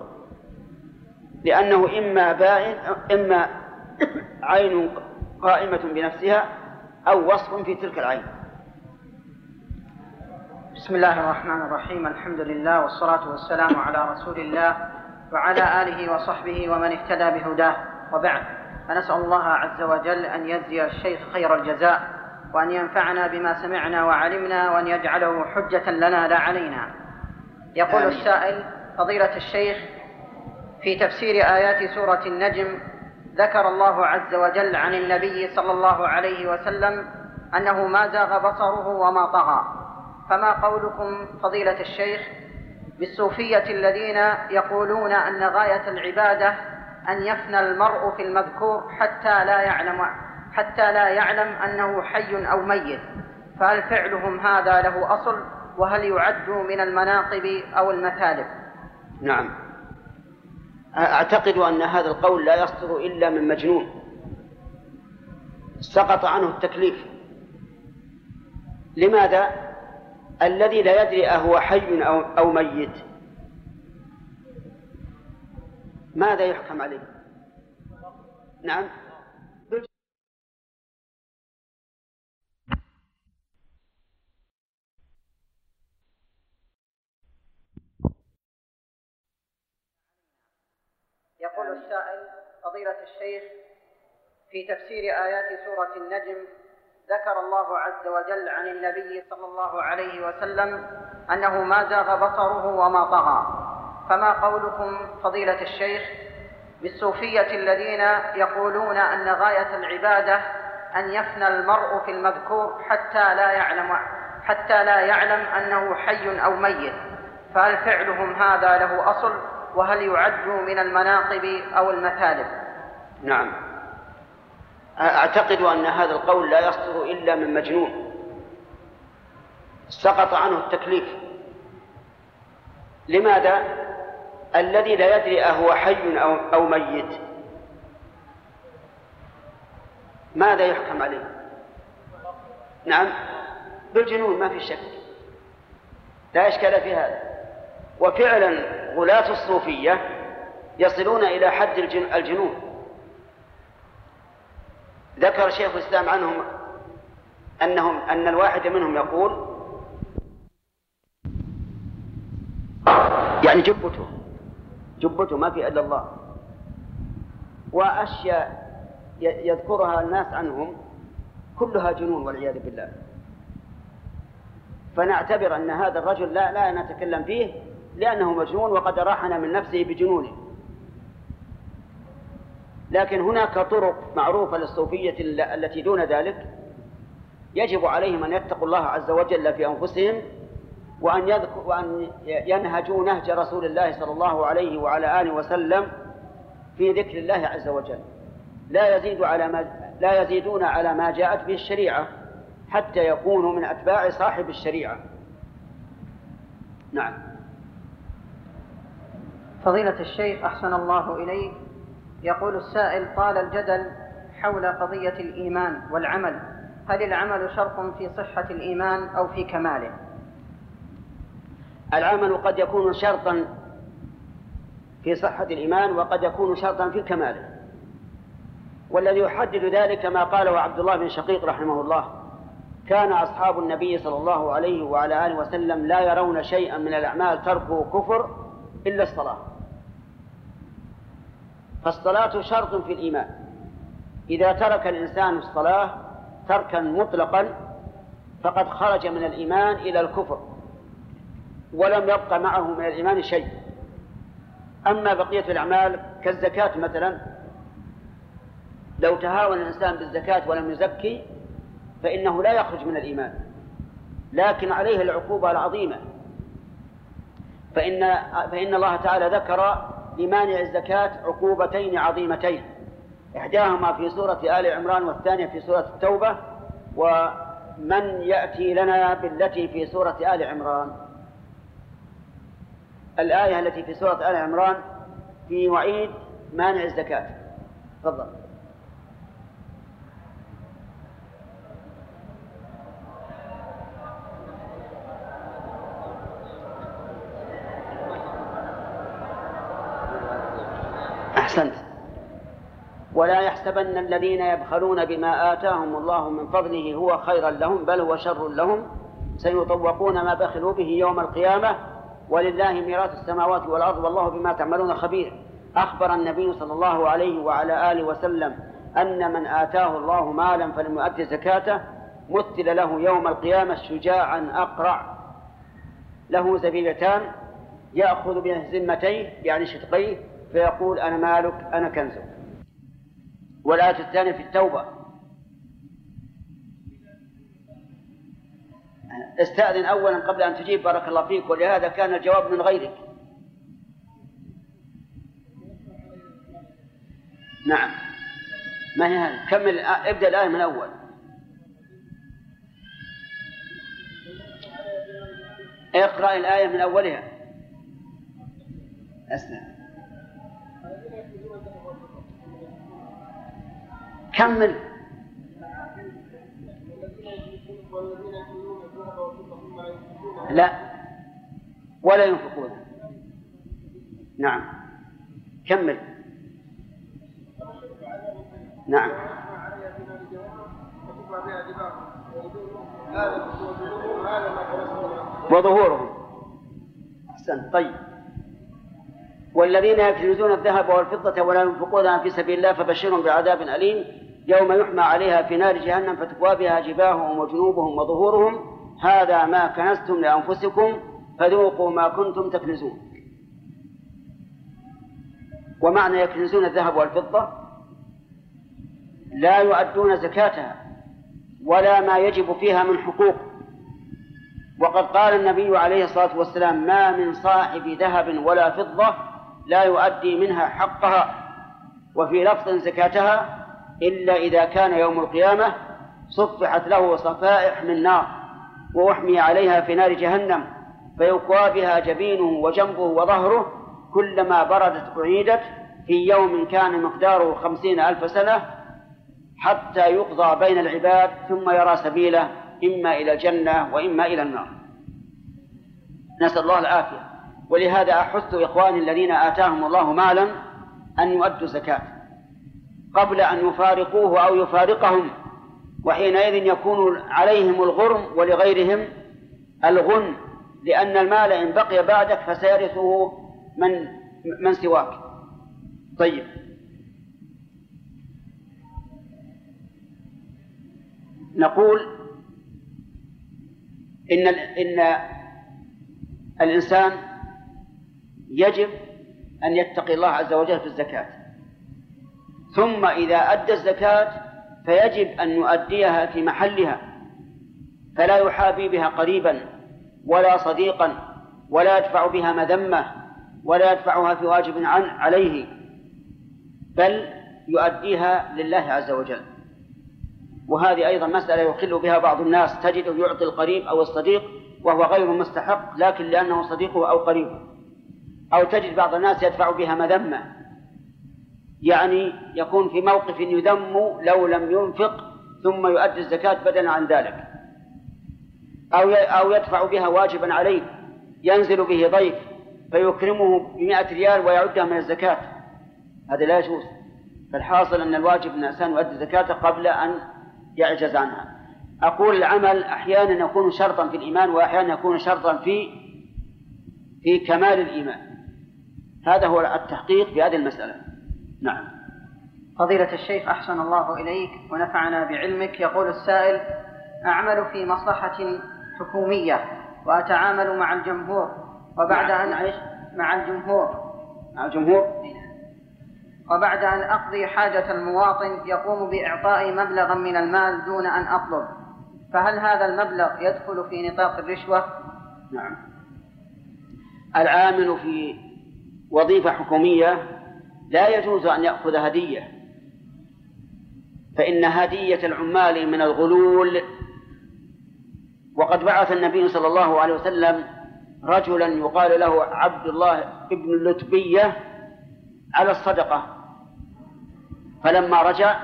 Speaker 2: لأنه إما بائن إما عين قائمة بنفسها أو وصف في تلك العين.
Speaker 4: بسم الله الرحمن الرحيم. الحمد لله والصلاة والسلام على رسول الله وعلى آله وصحبه ومن اهتدى بهداه، وبعد، فنسأل الله عز وجل أن يجزي الشيخ خير الجزاء، وأن ينفعنا بما سمعنا وعلمنا، وأن يجعله حجة لنا لا علينا. يقول آمين. السائل: فضيلة الشيخ، في تفسير آيات سورة النجم ذكر الله عز وجل عن النبي صلى الله عليه وسلم أنه ما زاغ بصره وما طغى، فما قولكم فضيلة الشيخ بالصوفية الذين يقولون أن غاية العبادة أن يفنى المرء في المذكور حتى لا يعلم حتى لا يعلم أنه حي أو ميت، فهل فعلهم هذا له أصل، وهل يعد من المناقب أو المثالب؟
Speaker 2: نعم، أعتقد أن هذا القول لا يصدر إلا من مجنون سقط عنه التكليف. لماذا؟ الذي لا يدري أهو حي أو, أو ميت ماذا يحكم عليه؟ نعم،
Speaker 4: يقول السائل: فضيلة الشيخ، في تفسير آيات سورة النجم ذكر الله عز وجل عن النبي صلى الله عليه وسلم أنه ما زاغ بصره وما طغى، فما قولكم فضيلة الشيخ بالصوفية الذين يقولون أن غاية العبادة أن يفنى المرء في المذكور حتى لا يعلم حتى لا يعلم أنه حي أو ميت، فهل فعلهم هذا له أصل، وهل يعد من المناقب أو المثالب؟
Speaker 2: نعم، أعتقد أن هذا القول لا يصدر إلا من مجنون سقط عنه التكليف. لماذا؟ الذي لا يدري أهو حي أو, أو ميت ماذا يحكم عليه؟ نعم، بالجنون، ما في شك، لا إشكال في هذا. وفعلا غلاة الصوفية يصلون إلى حد الجنون. ذكر شيخ الإسلام عنهم أنهم أن الواحد منهم يقول يعني جبته جبته ما في إلا الله، وأشياء يذكرها الناس عنهم كلها جنون والعياذ بالله. فنعتبر أن هذا الرجل لا لا نتكلم فيه لأنه مجنون وقد راحنا من نفسه بجنونه. لكن هناك طرق معروفة للصوفية التي دون ذلك يجب عليهم أن يتقوا الله عز وجل في أنفسهم، وأن, يذكر وأن ينهجوا نهج رسول الله صلى الله عليه وعلى آله وسلم في ذكر الله عز وجل، لا يزيد على ما لا يزيدون على ما جاءت به الشريعة حتى يكونوا من أتباع صاحب الشريعة. نعم.
Speaker 4: فضيلة الشيخ أحسن الله إليك، يقول السائل: طال الجدل حول قضية الإيمان والعمل، هل العمل شرط في صحة الإيمان أو في كماله؟
Speaker 2: العمل قد يكون شرطا في صحة الإيمان وقد يكون شرطا في كماله، والذي يحدد ذلك ما قاله عبد الله بن شقيق رحمه الله: كان أصحاب النبي صلى الله عليه وعلى آله وسلم لا يرون شيئا من الأعمال تركه كفر إلا الصلاة. فالصلاة شرط في الإيمان، إذا ترك الإنسان الصلاة تركا مطلقا فقد خرج من الإيمان إلى الكفر ولم يبقى معه من الإيمان شيء. أما بقية الأعمال كالزكاة مثلا، لو تهاون الإنسان بالزكاة ولم يزكي فإنه لا يخرج من الإيمان، لكن عليه العقوبة العظيمة. فإن, فإن الله تعالى ذكر لمانع الزكاة عقوبتين عظيمتين، إحداهما في سورة آل عمران والثانية في سورة التوبة. ومن يأتي لنا بالتي في سورة آل عمران؟ الآية التي في سورة آل عمران في وعيد مانع الزكاة. تفضل. أحسنت. ولا يحسبن الذين يبخلون بما آتاهم الله من فضله هو خيرا لهم بل هو شر لهم سيطوقون ما بخلوا به يوم القيامة ولله ميراث السماوات والأرض والله بما تعملون خبير. أخبر النبي صلى الله عليه وعلى آله وسلم أن من آتاه الله مالا فلم يؤد زكاته مثل له يوم القيامة شجاعا أقرع له زبيبتان يأخذ بذمتيه يعني شدقيه فيقول أنا مالك أنا كنزك. والآية الثانية في التوبة. استأذن أولا قبل أن تجيب بارك الله فيك، ولهذا كان الجواب من غيرك. نعم ما هي هذه؟ كمل ابدأ الآية من أول. اقرأ الآية من أولها. أسلم كمل. لا ولا ينفقون. نعم كمل. نعم وظهورهم. أحسن. طيب والذين يكنزون الذهب والفضة ولا ينفقونها في سبيل الله فبشرهم بعذاب أليم يوم يحمى عليها في نار جهنم فتكوى بها جباههم وجنوبهم وظهورهم هذا ما كنزتم لأنفسكم فذوقوا ما كنتم تكنزون. ومعنى يكنزون الذهب والفضة لا يؤدون زكاتها ولا ما يجب فيها من حقوق. وقد قال النبي عليه الصلاة والسلام ما من صاحب ذهب ولا فضة لا يؤدي منها حقها وفي لفظ زكاتها إلا إذا كان يوم القيامة صفحت له صفائح من نار وأحمي عليها في نار جهنم فيكوى بها جبينه وجنبه وظهره كلما بردت أعيدت في يوم كان مقداره خمسين ألف سنة حتى يقضى بين العباد ثم يرى سبيله إما إلى الجنة وإما إلى النار. نسأل الله العافية. ولهذا أحث إخواني الذين آتاهم الله مالا أن يؤدوا زكاة قبل أن يفارقوه أو يفارقهم، وحينئذ يكون عليهم الغرم ولغيرهم الغن، لأن المال إن بقي بعدك فسيرثه من من سواك. طيب نقول إن إن الإنسان يجب أن يتقي الله عز وجل في الزكاة، ثم إذا أدى الزكاة فيجب أن يؤديها في محلها، فلا يحابي بها قريبا ولا صديقا ولا يدفع بها مذمة ولا يدفعها في واجب عن عليه، بل يؤديها لله عز وجل. وهذه أيضا مسألة يخل بها بعض الناس، تجده يعطي القريب أو الصديق وهو غير مستحق لكن لأنه صديقه أو قريبه، أو تجد بعض الناس يدفع بها مذمة، يعني يكون في موقف يذم لو لم ينفق ثم يؤدي الزكاة بدلا عن ذلك، أو أو يدفع بها واجبا عليه، ينزل به ضيف فيكرمه بمئة ريال ويعدها من الزكاة، هذا لا يجوز. فالحاصل أن الواجب أن الإنسان يؤدي الزكاة قبل أن يعجز عنها. أقول العمل أحيانا يكون شرطا في الإيمان وأحيانا يكون شرطا في في كمال الإيمان، هذا هو التحقيق في هذه المسألة. نعم.
Speaker 4: فضيلة الشيخ أحسن الله إليك ونفعنا بعلمك. يقول السائل: أعمل في مصلحة حكومية وأتعامل مع الجمهور وبعد أن أعيش مع الجمهور
Speaker 2: مع الجمهور
Speaker 4: وبعد أن أقضي حاجة المواطن يقوم بإعطاء مبلغا من المال دون أن أطلب، فهل هذا المبلغ يدخل في نطاق الرشوة؟
Speaker 2: نعم. العامل في وظيفة حكومية لا يجوز أن يأخذ هدية، فإن هدية العمال من الغلول. وقد بعث النبي صلى الله عليه وسلم رجلا يقال له عبد الله ابن اللتبية على الصدقة، فلما رجع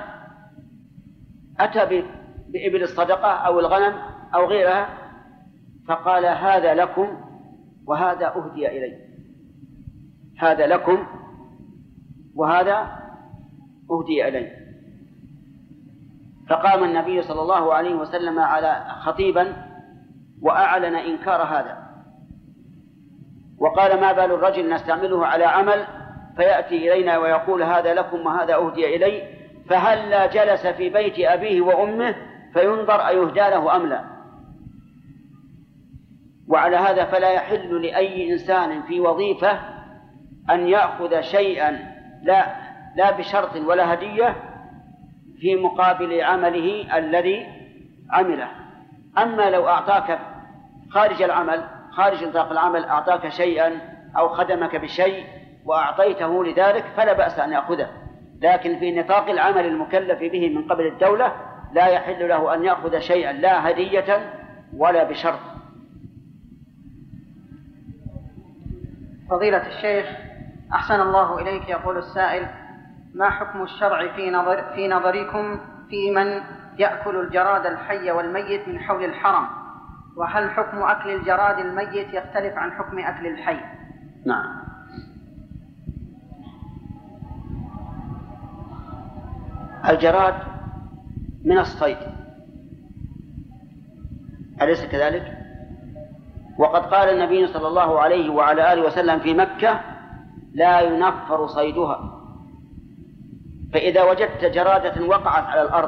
Speaker 2: أتى بإبل الصدقة أو الغنم أو غيرها فقال: هذا لكم وهذا أهدي إلي، هذا لكم وهذا أهدي إليه. فقام النبي صلى الله عليه وسلم على خطيبا وأعلن إنكار هذا، وقال: ما بال الرجل نستعمله على عمل فيأتي إلينا ويقول هذا لكم وهذا أهدي إلي، فهلا جلس في بيت أبيه وأمه فينظر أيهدى له أم لا. وعلى هذا فلا يحل لأي إنسان في وظيفة أن يأخذ شيئا لا, لا بشرط ولا هدية في مقابل عمله الذي عمله. أما لو أعطاك خارج العمل، خارج نطاق العمل، أعطاك شيئا أو خدمك بشيء وأعطيته لذلك فلا بأس أن يأخذه، لكن في نطاق العمل المكلف به من قبل الدولة لا يحل له أن يأخذ شيئا لا هدية ولا بشرط.
Speaker 4: فضيلة الشيخ أحسن الله إليك، يقول السائل: ما حكم الشرع في, نظر في نظركم في من يأكل الجراد الحي والميت من حول الحرم؟ وهل حكم أكل الجراد الميت يختلف عن حكم أكل الحي؟
Speaker 2: نعم. الجراد من الصيد، أليس كذلك؟ وقد قال النبي صلى الله عليه وعلى آله وسلم في مكة: لا ينفر صيدها. فإذا وجدت جرادة وقعت على الأرض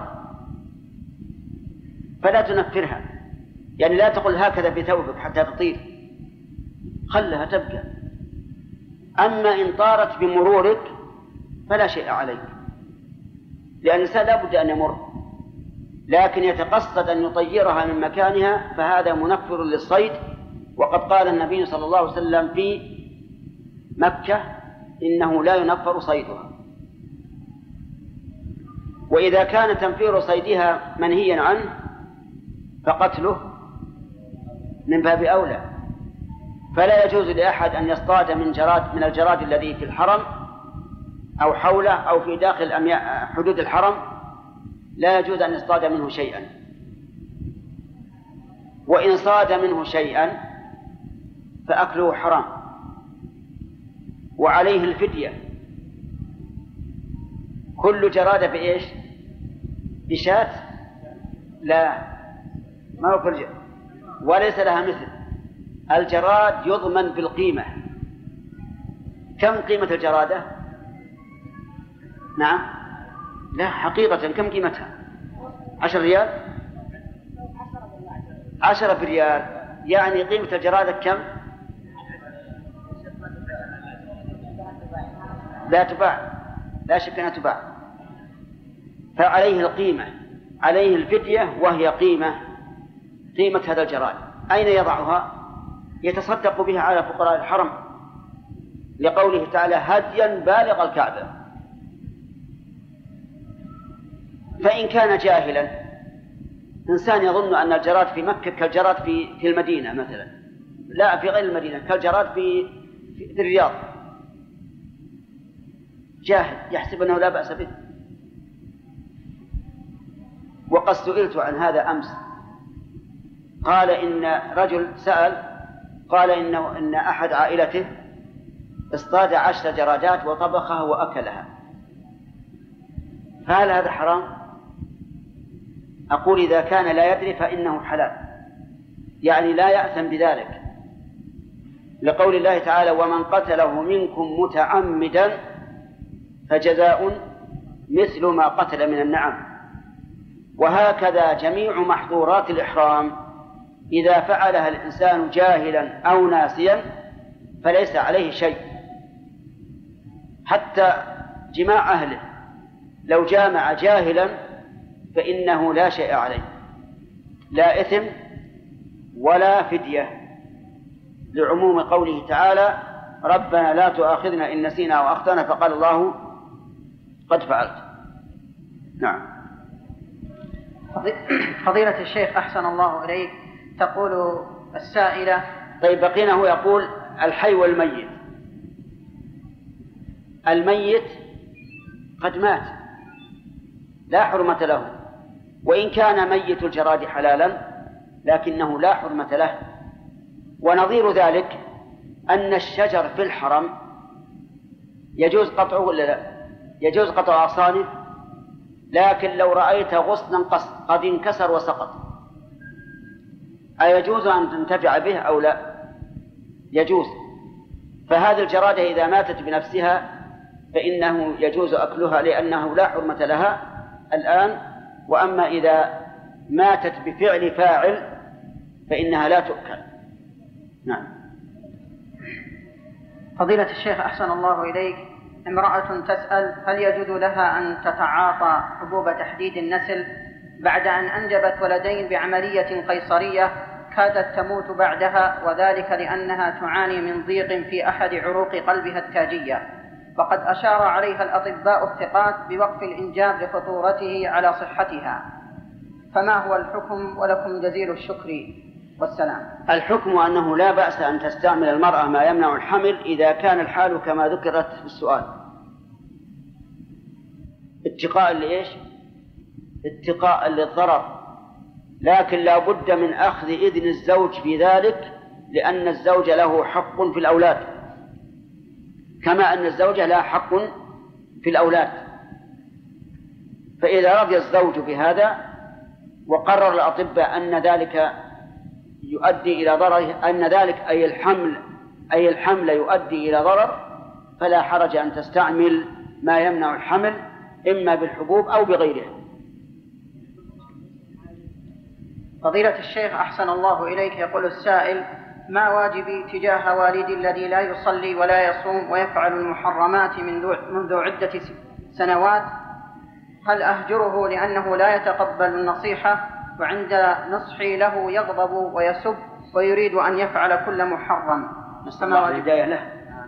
Speaker 2: فلا تنفرها، يعني لا تقل هكذا بثوبك حتى تطير، خلها تبقى. أما إن طارت بمرورك فلا شيء عليك، لأن الإنسان لا بد أن يمر، لكن يتقصد أن يطيرها من مكانها فهذا منفر للصيد. وقد قال النبي صلى الله عليه وسلم في مكة: إنه لا ينفر صيدها. وإذا كان تنفير صيدها منهيا عنه فقتله من باب أولى، فلا يجوز لأحد أن يصطاد من جراد من الجراد الذي في الحرم أو حوله أو في داخل حدود الحرم، لا يجوز أن يصطاد منه شيئا. وإن صاد منه شيئا فأكله حرام وعليه الفدية. كل جرادة بإيش؟ بشاة؟ لا، ما هو كل جراد، وليس لها مثل. الجراد يضمن بالقيمة. كم قيمة الجرادة؟ نعم، لا، حقيقة كم قيمتها؟ عشر ريال؟ عشرة ريال، يعني قيمة الجرادة كم؟ لا تباع، لا شك أنها تباع. فعليه القيمة، عليه الفدية، وهي قيمة قيمة هذا الجراد. أين يضعها؟ يتصدق بها على فقراء الحرم، لقوله تعالى: هديا بالغ الكعبة. فإن كان جاهلا، إنسان يظن أن الجراد في مكة كالجراد في في المدينة مثلا، لا، في غير المدينة، كالجراد في في الرياض، جاهل يحسب أنه لا بأس به. وقد سئلت عن هذا أمس، قال إن رجل سأل قال إنه إن أحد عائلته اصطاد عشر جرادات وطبخها وأكلها، فهل هذا حرام؟ أقول: إذا كان لا يدري فإنه حلال، يعني لا يأثم بذلك، لقول الله تعالى: ومن قتله منكم متعمدا فجزاء مثل ما قتل من النعم. وهكذا جميع محظورات الإحرام إذا فعلها الإنسان جاهلا أو ناسيا فليس عليه شيء، حتى جماع أهله لو جامع جاهلا فإنه لا شيء عليه، لا إثم ولا فدية، لعموم قوله تعالى: ربنا لا تؤاخذنا إن نسينا أو أخطأنا، فقال الله: قد فعلت. نعم.
Speaker 4: فضيلة الشيخ أحسن الله إليك، تقول السائلة:
Speaker 2: طيب، بقينا هو يقول الحي والميت. الميت قد مات لا حرمة له، وإن كان ميت الجراد حلالا لكنه لا حرمة له. ونظير ذلك أن الشجر في الحرم يجوز قطعه ولا لا؟ يجوز قطع أغصانه، لكن لو رأيت غصنا قد انكسر وسقط أيجوز أن تنتفع به أو لا؟ يجوز. فهذه الجرادة إذا ماتت بنفسها فإنه يجوز أكلها لأنه لا حرمة لها الآن، وأما إذا ماتت بفعل فاعل فإنها لا تؤكل. نعم.
Speaker 4: فضيلة الشيخ أحسن الله إليك، امرأة تسأل هل يجوز لها أن تتعاطى حبوب تحديد النسل بعد أن أنجبت ولدين بعملية قيصرية كادت تموت بعدها، وذلك لأنها تعاني من ضيق في أحد عروق قلبها التاجية، وقد أشار عليها الأطباء الثقات بوقف الإنجاب لخطورته على صحتها، فما هو الحكم؟ ولكم جزيل الشكر والسلام.
Speaker 2: الحكم أنه لا بأس أن تستعمل المرأة ما يمنع الحمل إذا كان الحال كما ذكرت في السؤال، اتقاء لإيش؟ اتقاء للضرر، لكن لا بد من أخذ إذن الزوج في ذلك، لأن الزوج له حق في الأولاد كما أن الزوجة لها حق في الأولاد. فإذا رضي الزوج بهذا وقرر الأطباء أن ذلك يؤدي إلى ضرر، أن ذلك أي الحمل أي الحمل يؤدي إلى ضرر، فلا حرج أن تستعمل ما يمنع الحمل إما بالحبوب أو بغيرها.
Speaker 4: فضيلة الشيخ أحسن الله إليك، يقول السائل: ما واجبي تجاه والدي الذي لا يصلي ولا يصوم ويفعل المحرمات منذ عدة سنوات؟ هل أهجره لأنه لا يتقبل النصيحة، وعند نصحي له يغضب ويسب ويريد أن يفعل كل محرم؟
Speaker 2: فما الهداية له.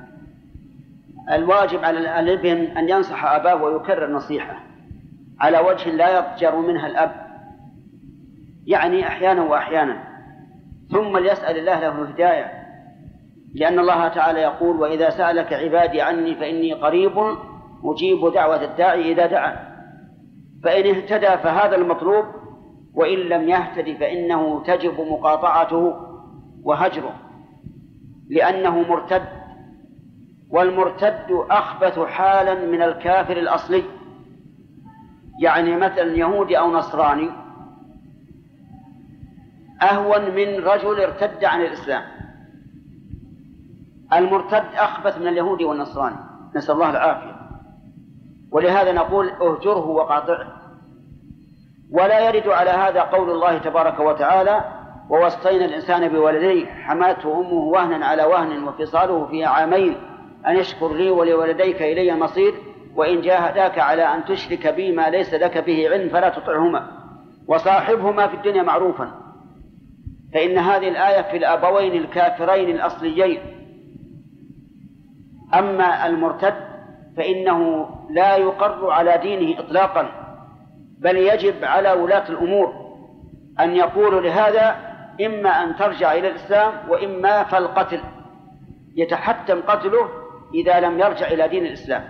Speaker 2: الواجب على الابن أن ينصح أباه ويكرر نصيحة على وجه لا يضجر منها الأب، يعني أحيانا وأحيانا، ثم ليسأل الله له الهداية، لأن الله تعالى يقول: وإذا سألك عبادي عني فإني قريب مجيب دعوة الداعي إذا دعا. فإن اهتدى فهذا المطلوب، وإن لم يهتد فإنه تجب مقاطعته وهجره، لأنه مرتد، والمرتد أخبث حالا من الكافر الأصلي. يعني مثلا يهودي أو نصراني أهون من رجل ارتد عن الإسلام. المرتد أخبث من اليهودي والنصراني، نسأل الله العافية. ولهذا نقول: اهجره وقاطعه. ولا يرد على هذا قول الله تبارك وتعالى: ووصينا الإنسان بولديه حملته أمه وهنا على وهن وفصاله في عامين أن اشكر لي ولوالديك إلي المصير وإن جاهداك على أن تشرك بي ما ليس لك به علم فلا تطعهما وصاحبهما في الدنيا معروفا. فإن هذه الآية في الأبوين الكافرين الأصليين. أما المرتد فإنه لا يقر على دينه إطلاقا، بل يجب على ولاة الأمور أن يقولوا لهذا: إما أن ترجع إلى الإسلام وإما فالقتل، يتحتم قتله إذا لم يرجع إلى دين الإسلام.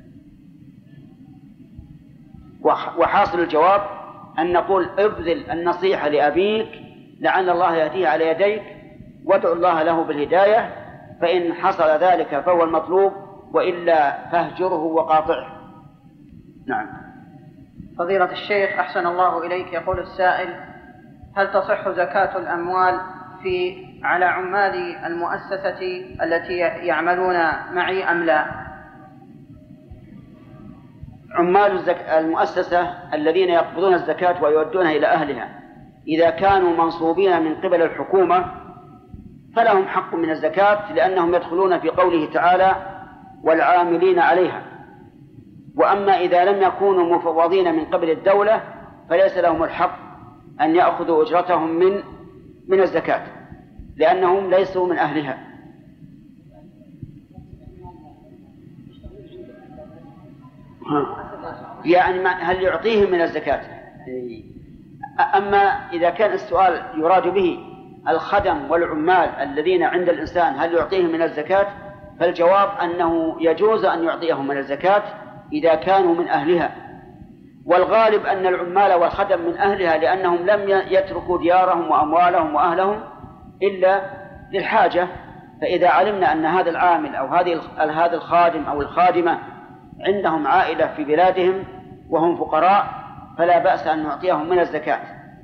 Speaker 2: وحاصل الجواب أن نقول: ابذل النصيحة لأبيك لعل الله يهديه على يديك، وادعو الله له بالهداية، فإن حصل ذلك فهو المطلوب، وإلا فاهجره وقاطعه. نعم.
Speaker 4: فضيلة الشيخ أحسن الله إليك، يقول السائل: هل تصح زكاة الأموال في على عمال المؤسسة التي يعملون معي أم لا؟
Speaker 2: عمال المؤسسة الذين يقبضون الزكاة ويودونها إلى أهلها إذا كانوا منصوبين من قبل الحكومة فلهم حق من الزكاة، لأنهم يدخلون في قوله تعالى: والعاملين عليها. وأما إذا لم يكونوا مفوضين من قبل الدولة فليس لهم الحق أن يأخذوا أجرتهم من من الزكاة، لأنهم ليسوا من أهلها. يعني هل يعطيهم من الزكاة؟ أما إذا كان السؤال يراد به الخدم والعمال الذين عند الإنسان هل يعطيهم من الزكاة، فالجواب أنه يجوز أن يعطيهم من الزكاة إذا كانوا من أهلها. والغالب أن العمال والخدم من أهلها، لأنهم لم يتركوا ديارهم وأموالهم وأهلهم إلا للحاجة. فإذا علمنا أن هذا العامل أو هذه هذا الخادم أو الخادمة عندهم عائلة في بلادهم وهم فقراء فلا بأس أن نعطيهم من الزكاة.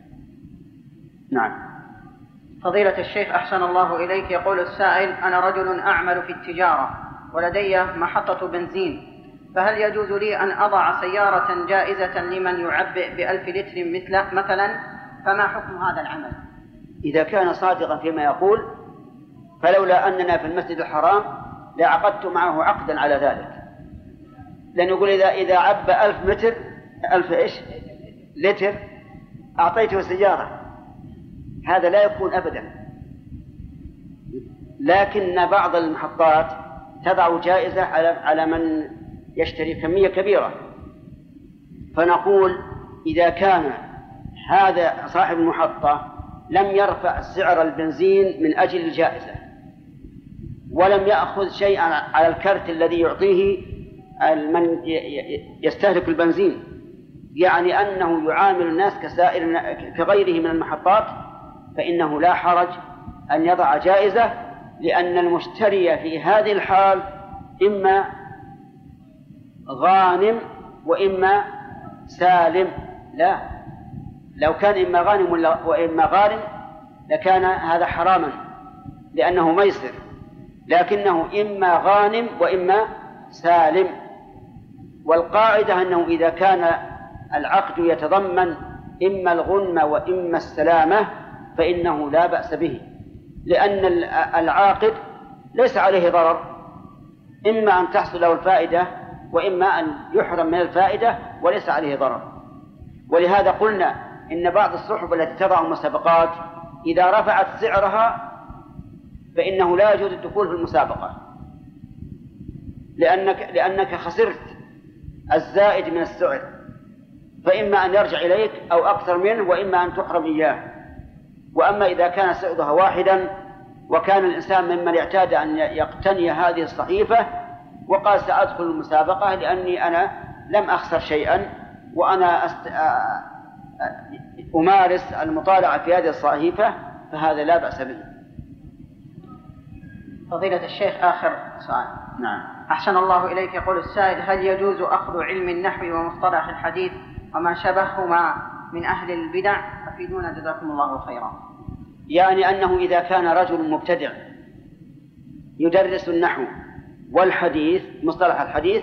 Speaker 2: نعم.
Speaker 4: فضيلة الشيخ أحسن الله إليك، يقول السائل: أنا رجل أعمل في التجارة ولدي محطة بنزين، فهل يجوز لي أن أضع سيارة جائزة لمن يعبئ بألف لتر مثل مثلا؟ فما حكم هذا العمل؟
Speaker 2: إذا كان صادقا فيما يقول فلولا أننا في المسجد الحرام لعقدت معه عقدا على ذلك، لأن يقول إذا إذا عبى ألف متر ألف إيش لتر أعطيته سيارة، هذا لا يكون أبدا. لكن بعض المحطات تضع جائزة على على من يشتري كمية كبيرة، فنقول إذا كان هذا صاحب المحطة لم يرفع سعر البنزين من أجل الجائزة ولم يأخذ شيئا على الكرت الذي يعطيه من يستهلك البنزين، يعني أنه يعامل الناس كسائر كغيره من المحطات، فإنه لا حرج أن يضع جائزة، لأن المشتري في هذه الحال إما غانم وإما سالم. لا، لو كان إما غانم وإما غارم لكان هذا حراما لأنه ميسر، لكنه إما غانم وإما سالم. والقاعدة أنه إذا كان العقد يتضمن إما الغنم وإما السلامة فإنه لا بأس به، لأن العاقد ليس عليه ضرر، إما أن تحصل له الفائدة وإما أن يحرم من الفائدة وليس عليه ضرر. ولهذا قلنا إن بعض الصحف التي تضع المسابقات إذا رفعت سعرها فإنه لا يجوز الدخول في المسابقة، لأنك, لأنك خسرت الزائد من السعر، فإما أن يرجع إليك أو أكثر منه وإما أن تحرم إياه. وأما إذا كان سعرها واحدا وكان الإنسان ممن اعتاد أن يقتني هذه الصحيفة وقال سأدخل المسابقة لأني أنا لم أخسر شيئا وأنا أست... أمارس المطالعة في هذه الصحيفة، فهذا لا بأس به.
Speaker 4: فضيلة الشيخ آخر سؤال.
Speaker 2: نعم.
Speaker 4: أحسن الله إليك، يقول السائل: هل يجوز أخذ علم النحو ومصطلح الحديث وما شبههما من أهل البدع؟ أفيدونا جزاكم الله خيرا.
Speaker 2: يعني أنه إذا كان رجل مبتدع يدرس النحو والحديث مصطلح الحديث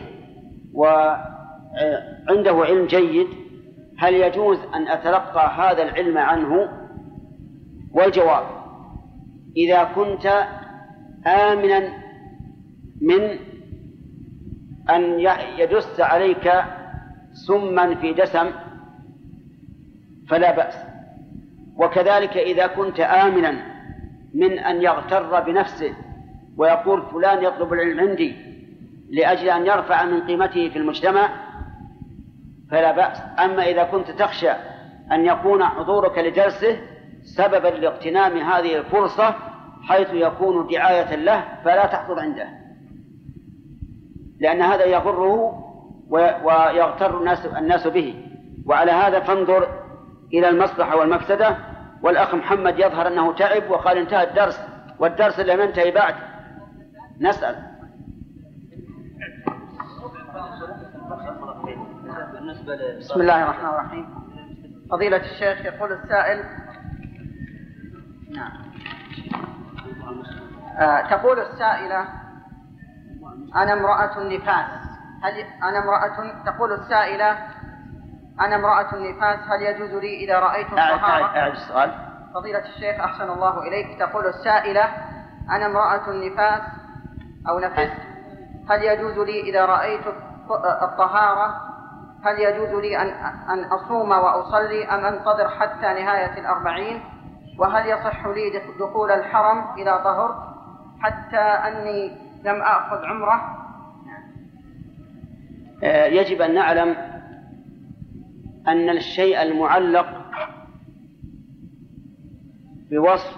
Speaker 2: وعنده علم جيد، هل يجوز أن أتلقى هذا العلم عنه؟ والجواب: إذا كنت آمنا من أن يدس عليك سما في دسم فلا بأس، وكذلك إذا كنت آمنا من أن يغتر بنفسه ويقول فلان يطلب العلم عندي لأجل أن يرفع من قيمته في المجتمع فلا بأس. أما إذا كنت تخشى أن يكون حضورك لدرسه سببا لاغتنام هذه الفرصة حيث يكون دعاية له فلا تحضر عنده، لأن هذا يغره ويغتر الناس, الناس به. وعلى هذا فانظر إلى المصلحة والمفسدة. والأخ محمد يظهر أنه تعب وقال انتهى الدرس، والدرس لم ينتهي بعد. نسأل.
Speaker 4: بسم الله الرحمن الرحيم. فضيلة الشيخ، يقول السائل: نعم. آه تقول السائلة: أنا امرأة نفاس، هل أنا امرأة تقول السائلة: أنا امرأة نفاس، هل يجوز لي إذا رأيت الطهارة؟
Speaker 2: أعد السؤال.
Speaker 4: فضيلة الشيخ أحسن الله إليك، تقول السائلة: أنا امرأة نفاس أو نفست، هل يجوز لي إذا رأيت الطهارة هل يجوز لي أن أن أصوم وأصلي أم أنتظر حتى نهاية الأربعين؟ وهل يصح لي دخول الحرم إذا طهرت حتى أني لم أخذ عمرة؟
Speaker 2: يجب أن نعلم أن الشيء المعلق بوصف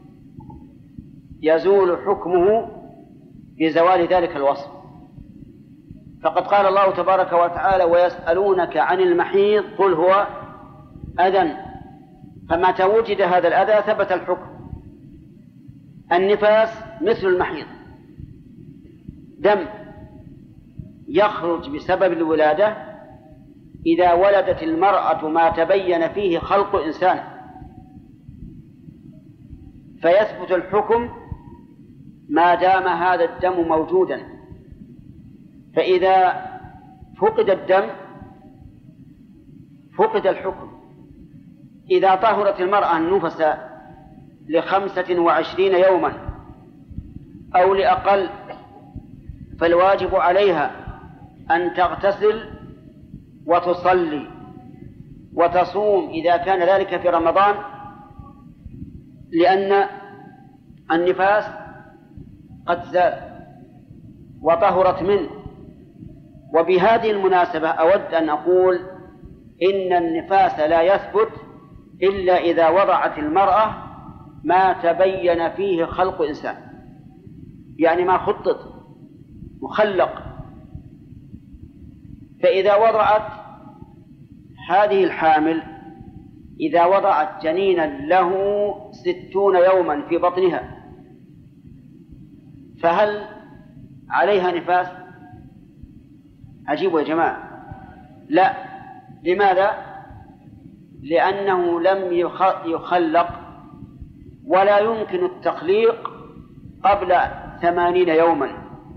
Speaker 2: يزول حكمه بزوال ذلك الوصف. فقد قال الله تبارك وتعالى: ويسألونك عن المحيض قل هو أذى، فمتى وجد هذا الأذى ثبت الحكم. النفاس مثل المحيض، دم يخرج بسبب الولادة إذا ولدت المرأة ما تبين فيه خلق إنسان، فيثبت الحكم ما دام هذا الدم موجودا. فإذا فقد الدم فقد الحكم. إذا طهرت المرأة النفس لخمسة وعشرين يوما أو لأقل فالواجب عليها أن تغتسل وتصلي وتصوم إذا كان ذلك في رمضان، لأن النفاس قد زال وطهرت منه. وبهذه المناسبة أود أن أقول إن النفاس لا يثبت إلا إذا وضعت المرأة ما تبين فيه خلق إنسان، يعني ما خطط مخلق. فإذا وضعت هذه الحامل إذا وضعت جنينا له ستون يوما في بطنها فهل عليها نفاس؟ عجيب يا جماعة، لا. لماذا؟ لأنه لم يخلق ولا يمكن التخليق قبل ثمانين يوما.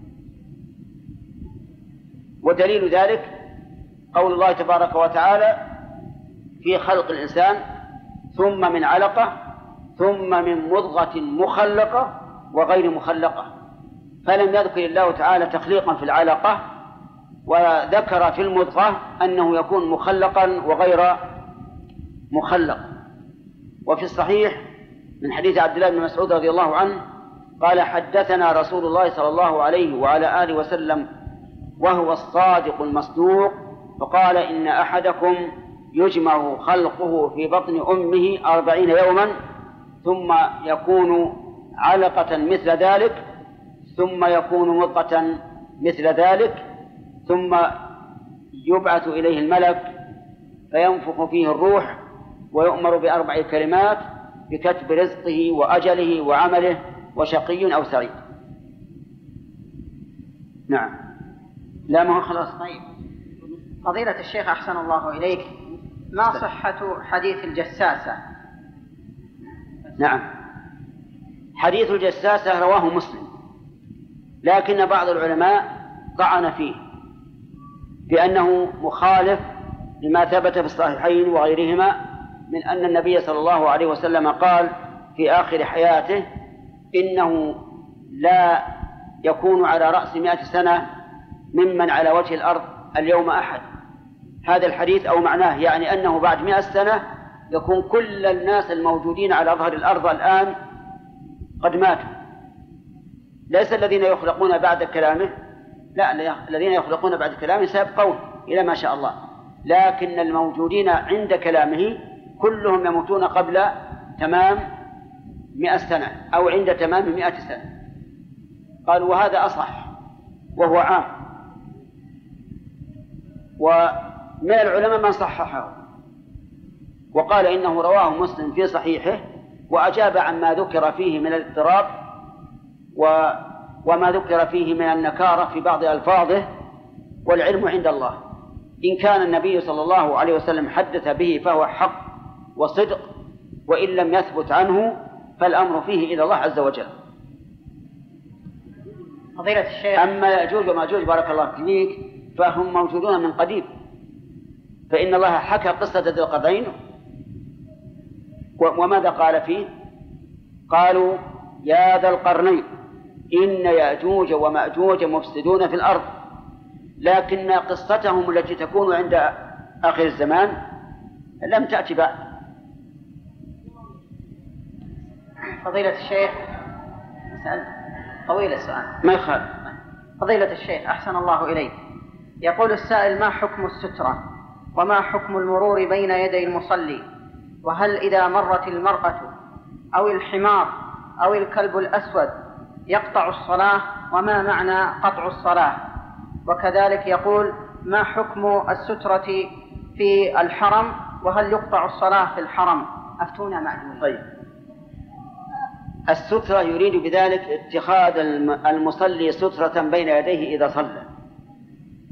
Speaker 2: ودليل ذلك قول الله تبارك وتعالى في خلق الإنسان ثم من علقة ثم من مضغة مخلقة وغير مخلقة، فلم يذكر الله تعالى تخليقا في العلقة وذكر في المضغة أنه يكون مخلقا وغير مخلق. وفي الصحيح من حديث عبد الله بن مسعود رضي الله عنه قال حدثنا رسول الله صلى الله عليه وعلى آله وسلم وهو الصادق المصدوق فقال إن أحدكم يجمع خلقه في بطن أمه أربعين يوما ثم يكون علقة مثل ذلك ثم يكون مضغة مثل ذلك ثم يبعث إليه الملك فينفخ فيه الروح ويؤمر بأربع كلمات بكتب رزقه وأجله وعمله وشقي أو سعيد. نعم. لا ما هو خلاص.
Speaker 4: طيب فضيلة الشيخ أحسن الله إليك، ما صحة حديث الجساسة؟
Speaker 2: نعم، حديث الجساسة رواه مسلم، لكن بعض العلماء طعن فيه بأنه مخالف لما ثبت في الصحيحين وغيرهما من أن النبي صلى الله عليه وسلم قال في آخر حياته إنه لا يكون على رأس مئة سنة ممن على وجه الأرض اليوم أحد. هذا الحديث أو معناه يعني أنه بعد مئة سنة يكون كل الناس الموجودين على ظهر الأرض الآن قد ماتوا، ليس الذين يخلقون بعد كلامه، لا، الذين يخلقون بعد كلامه سيبقون إلى ما شاء الله، لكن الموجودين عند كلامه كلهم يموتون قبل تمام مئة سنة أو عند تمام مئة سنة. قالوا وهذا أصح وهو عام. ومن العلماء من صححه وقال إنه رواه مسلم في صحيحه وأجاب عما ذكر فيه من الاضطراب و وما ذكر فيه من النكارة في بعض ألفاظه، والعلم عند الله. إن كان النبي صلى الله عليه وسلم حدث به فهو حق وصدق، وإن لم يثبت عنه فالأمر فيه إلى الله عز وجل.
Speaker 4: فضيلة الشيخ،
Speaker 2: أما يأجوج ومأجوج بارك الله فيك فهم موجودون من قديم، فإن الله حكى قصة ذي القرنين وماذا قال فيه؟ قالوا يا ذا القرنين إن يأجوج ومأجوج مفسدون في الأرض، لكن قصتهم التي تكون عند آخر الزمان لم تأتي بعد.
Speaker 4: فضيلة الشيخ، طويل السؤال
Speaker 2: ما يخالف.
Speaker 4: فضيلة الشيخ أحسن الله إليك، يقول السائل ما حكم السترة وما حكم المرور بين يدي المصلي؟ وهل إذا مرت المرأة أو الحمار أو الكلب الأسود يقطع الصلاة؟ وما معنى قطع الصلاة؟ وكذلك يقول ما حكم السترة في الحرم وهل يقطع الصلاة في الحرم؟ أفتونا معلومة.
Speaker 2: طيب، السترة يريد بذلك اتخاذ المصلي سترة بين يديه إذا صلى،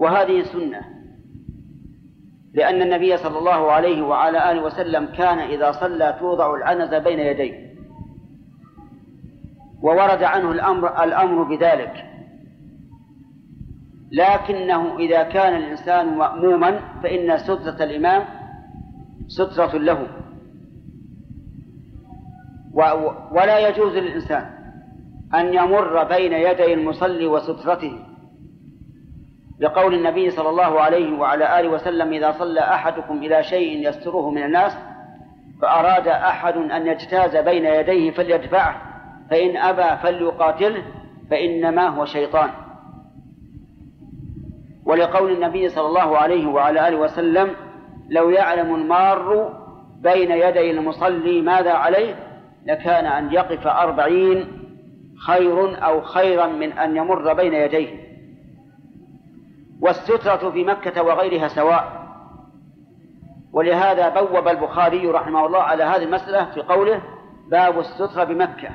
Speaker 2: وهذه سنة، لأن النبي صلى الله عليه وعلى آله وسلم كان إذا صلى توضع العنزة بين يديه، وورد عنه الأمر, الأمر بذلك، لكنه إذا كان الإنسان مأموما فإن سترة الإمام سترة له، ولا يجوز للإنسان أن يمر بين يدي المصلي وسترته، لقول النبي صلى الله عليه وعلى آله وسلم: إذا صلى أحدكم إلى شيء يستره من الناس فأراد أحد أن يجتاز بين يديه فليدفعه، فإن أبى فليقاتله فإنما هو شيطان. ولقول النبي صلى الله عليه وعلى آله وسلم: لو يعلم المار بين يدي المصلي ماذا عليه لكان أن يقف أربعين خير أو خيرا من أن يمر بين يديه. والسترة في مكة وغيرها سواء، ولهذا بوب البخاري رحمه الله على هذه المسألة في قوله: باب السترة بمكة.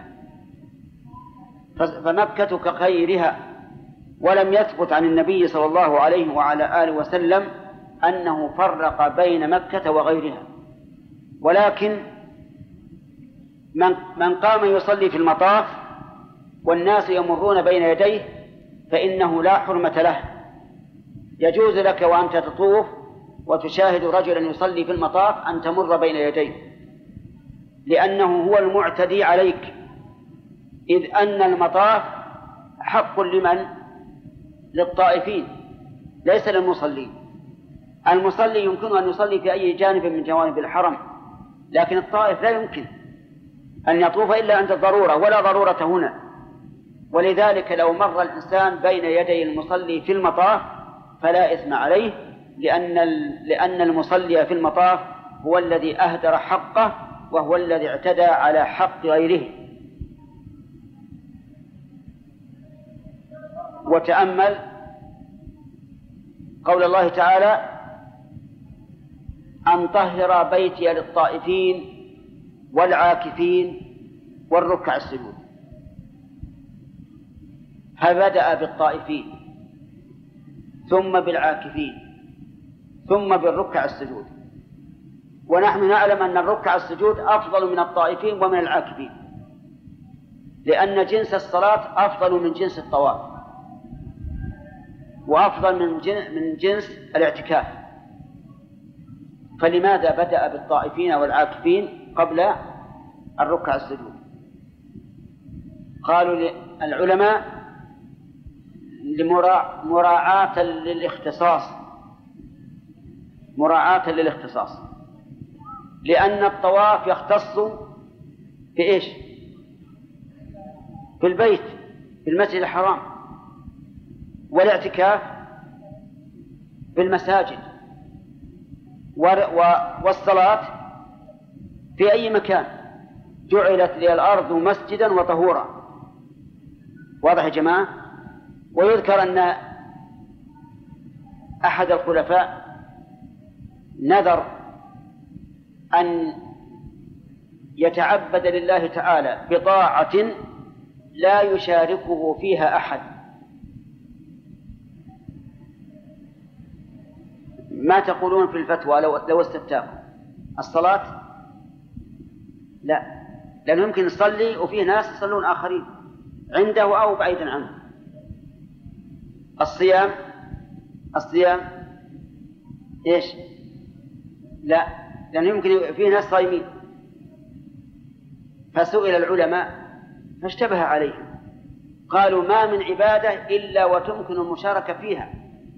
Speaker 2: فمكة كغيرها، ولم يثبت عن النبي صلى الله عليه وعلى آله وسلم أنه فرق بين مكة وغيرها، ولكن من, من قام يصلي في المطاف والناس يمرون بين يديه فإنه لا حرمة له، يجوز لك وأنت تطوف وتشاهد رجلا يصلي في المطاف أن تمر بين يديه، لأنه هو المعتدي عليك، إذ أن المطاف حق لمن؟ للطائفين ليس للمصلين. المصلي يمكن أن يصلي في أي جانب من جوانب الحرم، لكن الطائف لا يمكن أن يطوف إلا عند الضرورة، ولا ضرورة هنا. ولذلك لو مر الإنسان بين يدي المصلي في المطاف فلا إثم عليه، لأن لأن المصلي في المطاف هو الذي أهدر حقه، وهو الذي اعتدى على حق غيره. وتأمل قول الله تعالى: أن طهر بيتي للطائفين والعاكفين والركع السجود. فبدأ بالطائفين ثم بالعاكفين ثم بالركع السجود، ونحن نعلم أن الركع السجود أفضل من الطائفين ومن العاكفين، لأن جنس الصلاة أفضل من جنس الطواف، وأفضل من جنس الاعتكاف. فلماذا بدأ بالطائفين والعاكفين قبل الركع السجود؟ قالوا العلماء مراعاة للاختصاص، مراعاة للاختصاص، لأن الطواف يختص في إيش؟ في البيت، في المسجد الحرام، والاعتكاف في المساجد، والصلاة في أي مكان جعلت لي الأرض مسجدا وطهورا. واضح يا جماعة؟ ويذكر أن أحد الخلفاء نذر أن يتعبد لله تعالى بطاعة لا يشاركه فيها أحد. ما تقولون في الفتوى لو, لو استفتاكم؟ الصلاة لا، لأنه يمكن يصلي وفيه ناس يصلون آخرين عنده أو بعيدا عنه. الصيام الصيام إيش؟ لا، لأنه يمكن فيه ناس صايمين. فسئل العلماء فاشتبه عليهم، قالوا: ما من عبادة إلا وتمكن المشاركة فيها.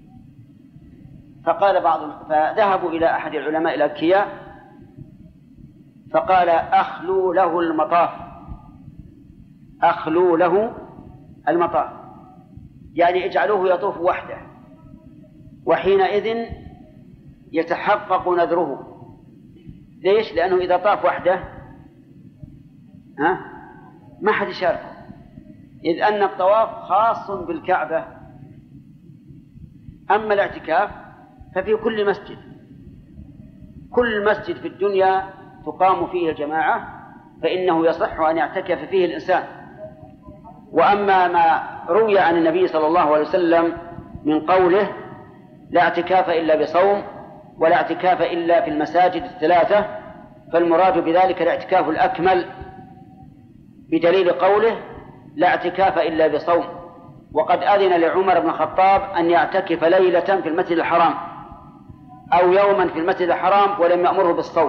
Speaker 2: فقال بعضهم، فذهبوا إلى أحد العلماء إلى الكياء فقال: أخلوا له المطاف، أخلوا له المطاف، يعني اجعلوه يطوف وحده، وحينئذ يتحقق نذره. ليش؟ لأنه إذا طاف وحده ها ما حد يشاركه، إذ أن الطواف خاص بالكعبة. أما الاعتكاف ففي كل مسجد، كل مسجد في الدنيا تقام فيه الجماعة فإنه يصح أن يعتكف فيه الإنسان. وأما ما روي عن النبي صلى الله عليه وسلم من قوله: لا اعتكاف إلا بصوم ولا اعتكاف إلا في المساجد الثلاثة، فالمراد بذلك الاعتكاف الأكمل بدليل قوله لا اعتكاف إلا بصوم. وقد أذن لعمر بن الخطاب أن يعتكف ليلة في المسجد الحرام أو يوما في المسجد الحرام ولم يأمره بالصوم.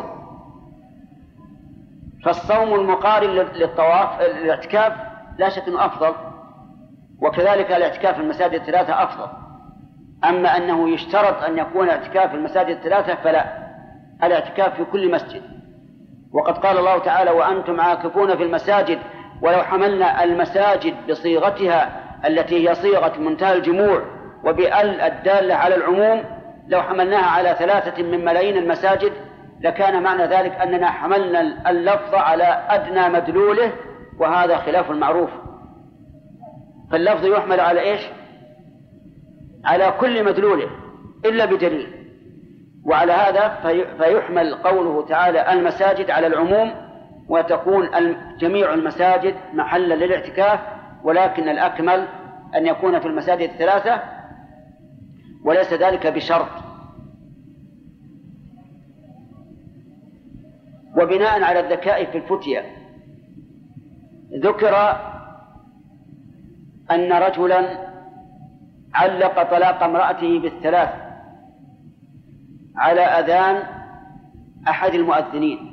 Speaker 2: فالصوم المقارن للطواف الاعتكاف لا شك أنه أفضل، وكذلك الاعتكاف في المساجد الثلاثة أفضل. أما أنه يشترط أن يكون اعتكاف في المساجد الثلاثة فلا، الاعتكاف في كل مسجد. وقد قال الله تعالى وأنتم عاكفون في المساجد، ولو حملنا المساجد بصيغتها التي هي صيغة منتهى الجموع وبأل الدالة على العموم لو حملناها على ثلاثة من ملايين المساجد لكان معنى ذلك أننا حملنا اللفظ على أدنى مدلوله، وهذا خلاف المعروف. فاللفظ يحمل على إيش؟ على كل مدلوله إلا بدليل. وعلى هذا فيحمل قوله تعالى المساجد على العموم، وتكون جميع المساجد محلا للاعتكاف، ولكن الأكمل أن يكون في المساجد الثلاثة، وليس ذلك بشرط. وبناء على الذكاء في الفتية ذكر أن رجلا علق طلاق امرأته بالثلاث على أذان أحد المؤذنين،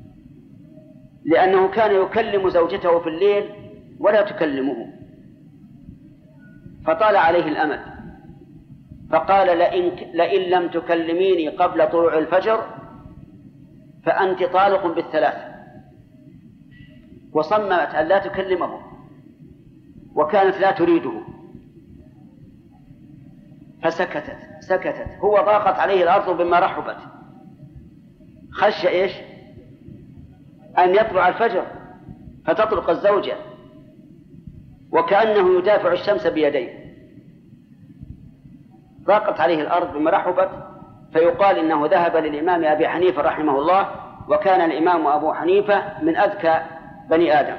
Speaker 2: لأنه كان يكلم زوجته في الليل ولا تكلمه، فطال عليه الأمد، فقال لئن, لئن لم تكلميني قبل طلوع الفجر فأنت طالق بالثلاث، وصممت أن لا تكلمه وكانت لا تريده، فسكتت سكتت هو ضاقت عليه الأرض بما رحبت، خشى إيش؟ أن يطلع الفجر فتطلق الزوجة، وكأنه يدافع الشمس بيديه، ضاقت عليه الأرض بما رحبت. فيقال إنه ذهب للإمام أبي حنيفة رحمه الله، وكان الإمام أبو حنيفة من أذكى بني آدم،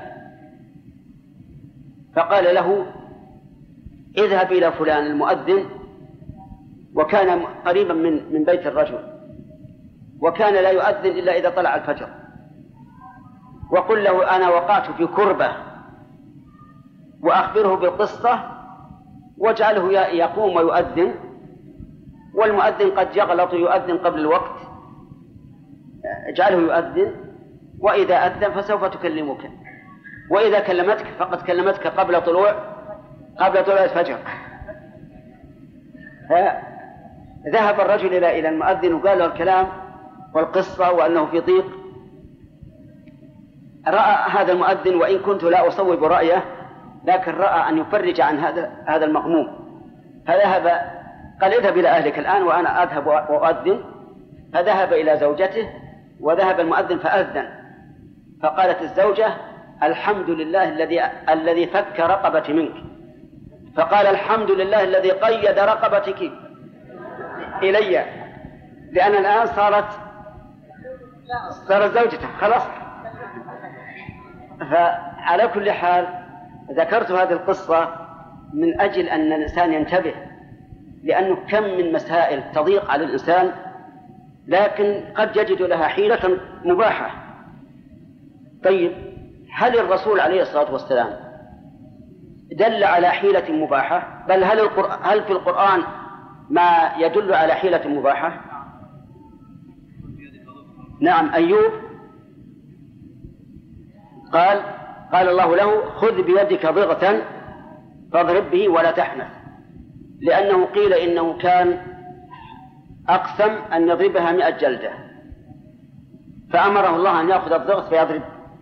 Speaker 2: فقال له اذهب إلى فلان المؤذن، وكان قريبا من من بيت الرجل، وكان لا يؤذن إلا إذا طلع الفجر، وقل له أنا وقعت في كربة، وأخبره بالقصة، واجعله يقوم ويؤذن، والمؤذن قد يغلط يؤذن قبل الوقت، اجعله يؤذن، وإذا أذن فسوف تكلمك، وإذا كلمتك فقد كلمتك قبل طلوع قبل طلوع الفجر. ذهب الرجل إلى إلى المؤذن وقال له الكلام والقصة وأنه في ضيق. رأى هذا المؤذن، وإن كنت لا أصوب رأيه، لكن رأى أن يفرج عن هذا هذا المغموم، فذهب قال اذهب إلى أهلك الآن وأنا أذهب وأؤذن. فذهب إلى زوجته وذهب المؤذن فأذن، فقالت الزوجة الحمد لله الذي الذي فك رقبتي منك، فقال الحمد لله الذي قيد رقبتك إلي، لأن الآن صارت صارت زوجته خلاص. فعلى كل حال ذكرت هذه القصة من أجل أن الإنسان ينتبه، لأنه كم من مسائل تضيق على الإنسان لكن قد يجد لها حيلة مباحة. طيب، هل الرسول عليه الصلاة والسلام دل على حيلة مباحة؟ بل هل, القرآن هل في القرآن ما يدل على حيلة مباحة؟ نعم، أيوب قال قال الله له خذ بيدك ضغثا فاضرب به ولا تحنث، لأنه قيل إنه كان أقسم أن يضربها مئة جلدة، فأمره الله أن يأخذ الضغط فيضرب.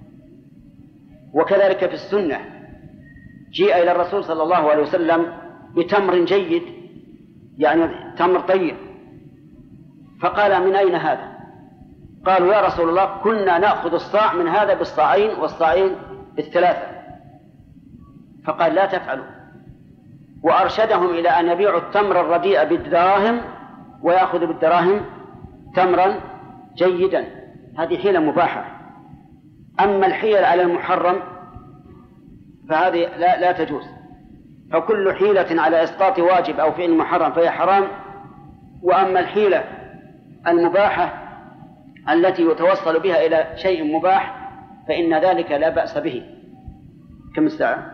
Speaker 2: وكذلك في السنة جيء إلى الرسول صلى الله عليه وسلم بتمر جيد، يعني تمر طيب، فقال من أين هذا؟ قالوا يا رسول الله كنا نأخذ الصاع من هذا بالصاعين والصاعين بالثلاثة. فقال لا تفعلوا، وأرشدهم إلى أن يبيعوا التمر الرديء بالدراهم ويأخذوا بالدراهم تمرا جيدا. هذه حيلة مباحة. أما الحيل على المحرم فهذه لا, لا تجوز، فكل حيلة على إسقاط واجب أو فعل محرم فهي حرام، وأما الحيلة المباحة التي يتوصل بها إلى شيء مباح فإن ذلك لا بأس به. كم الساعة؟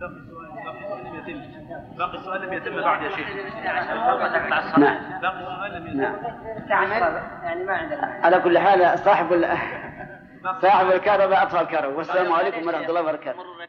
Speaker 5: باقي السؤال لم يتم بعد يا شيخ.
Speaker 2: نعم.
Speaker 5: باقي السؤال لم يتم.
Speaker 2: نعم.
Speaker 4: يعني ما عندنا.
Speaker 2: على كل حال صاحب صاحب الكهرباء أطفى الكهرباء. والسلام عليكم ورحمة الله وبركاته.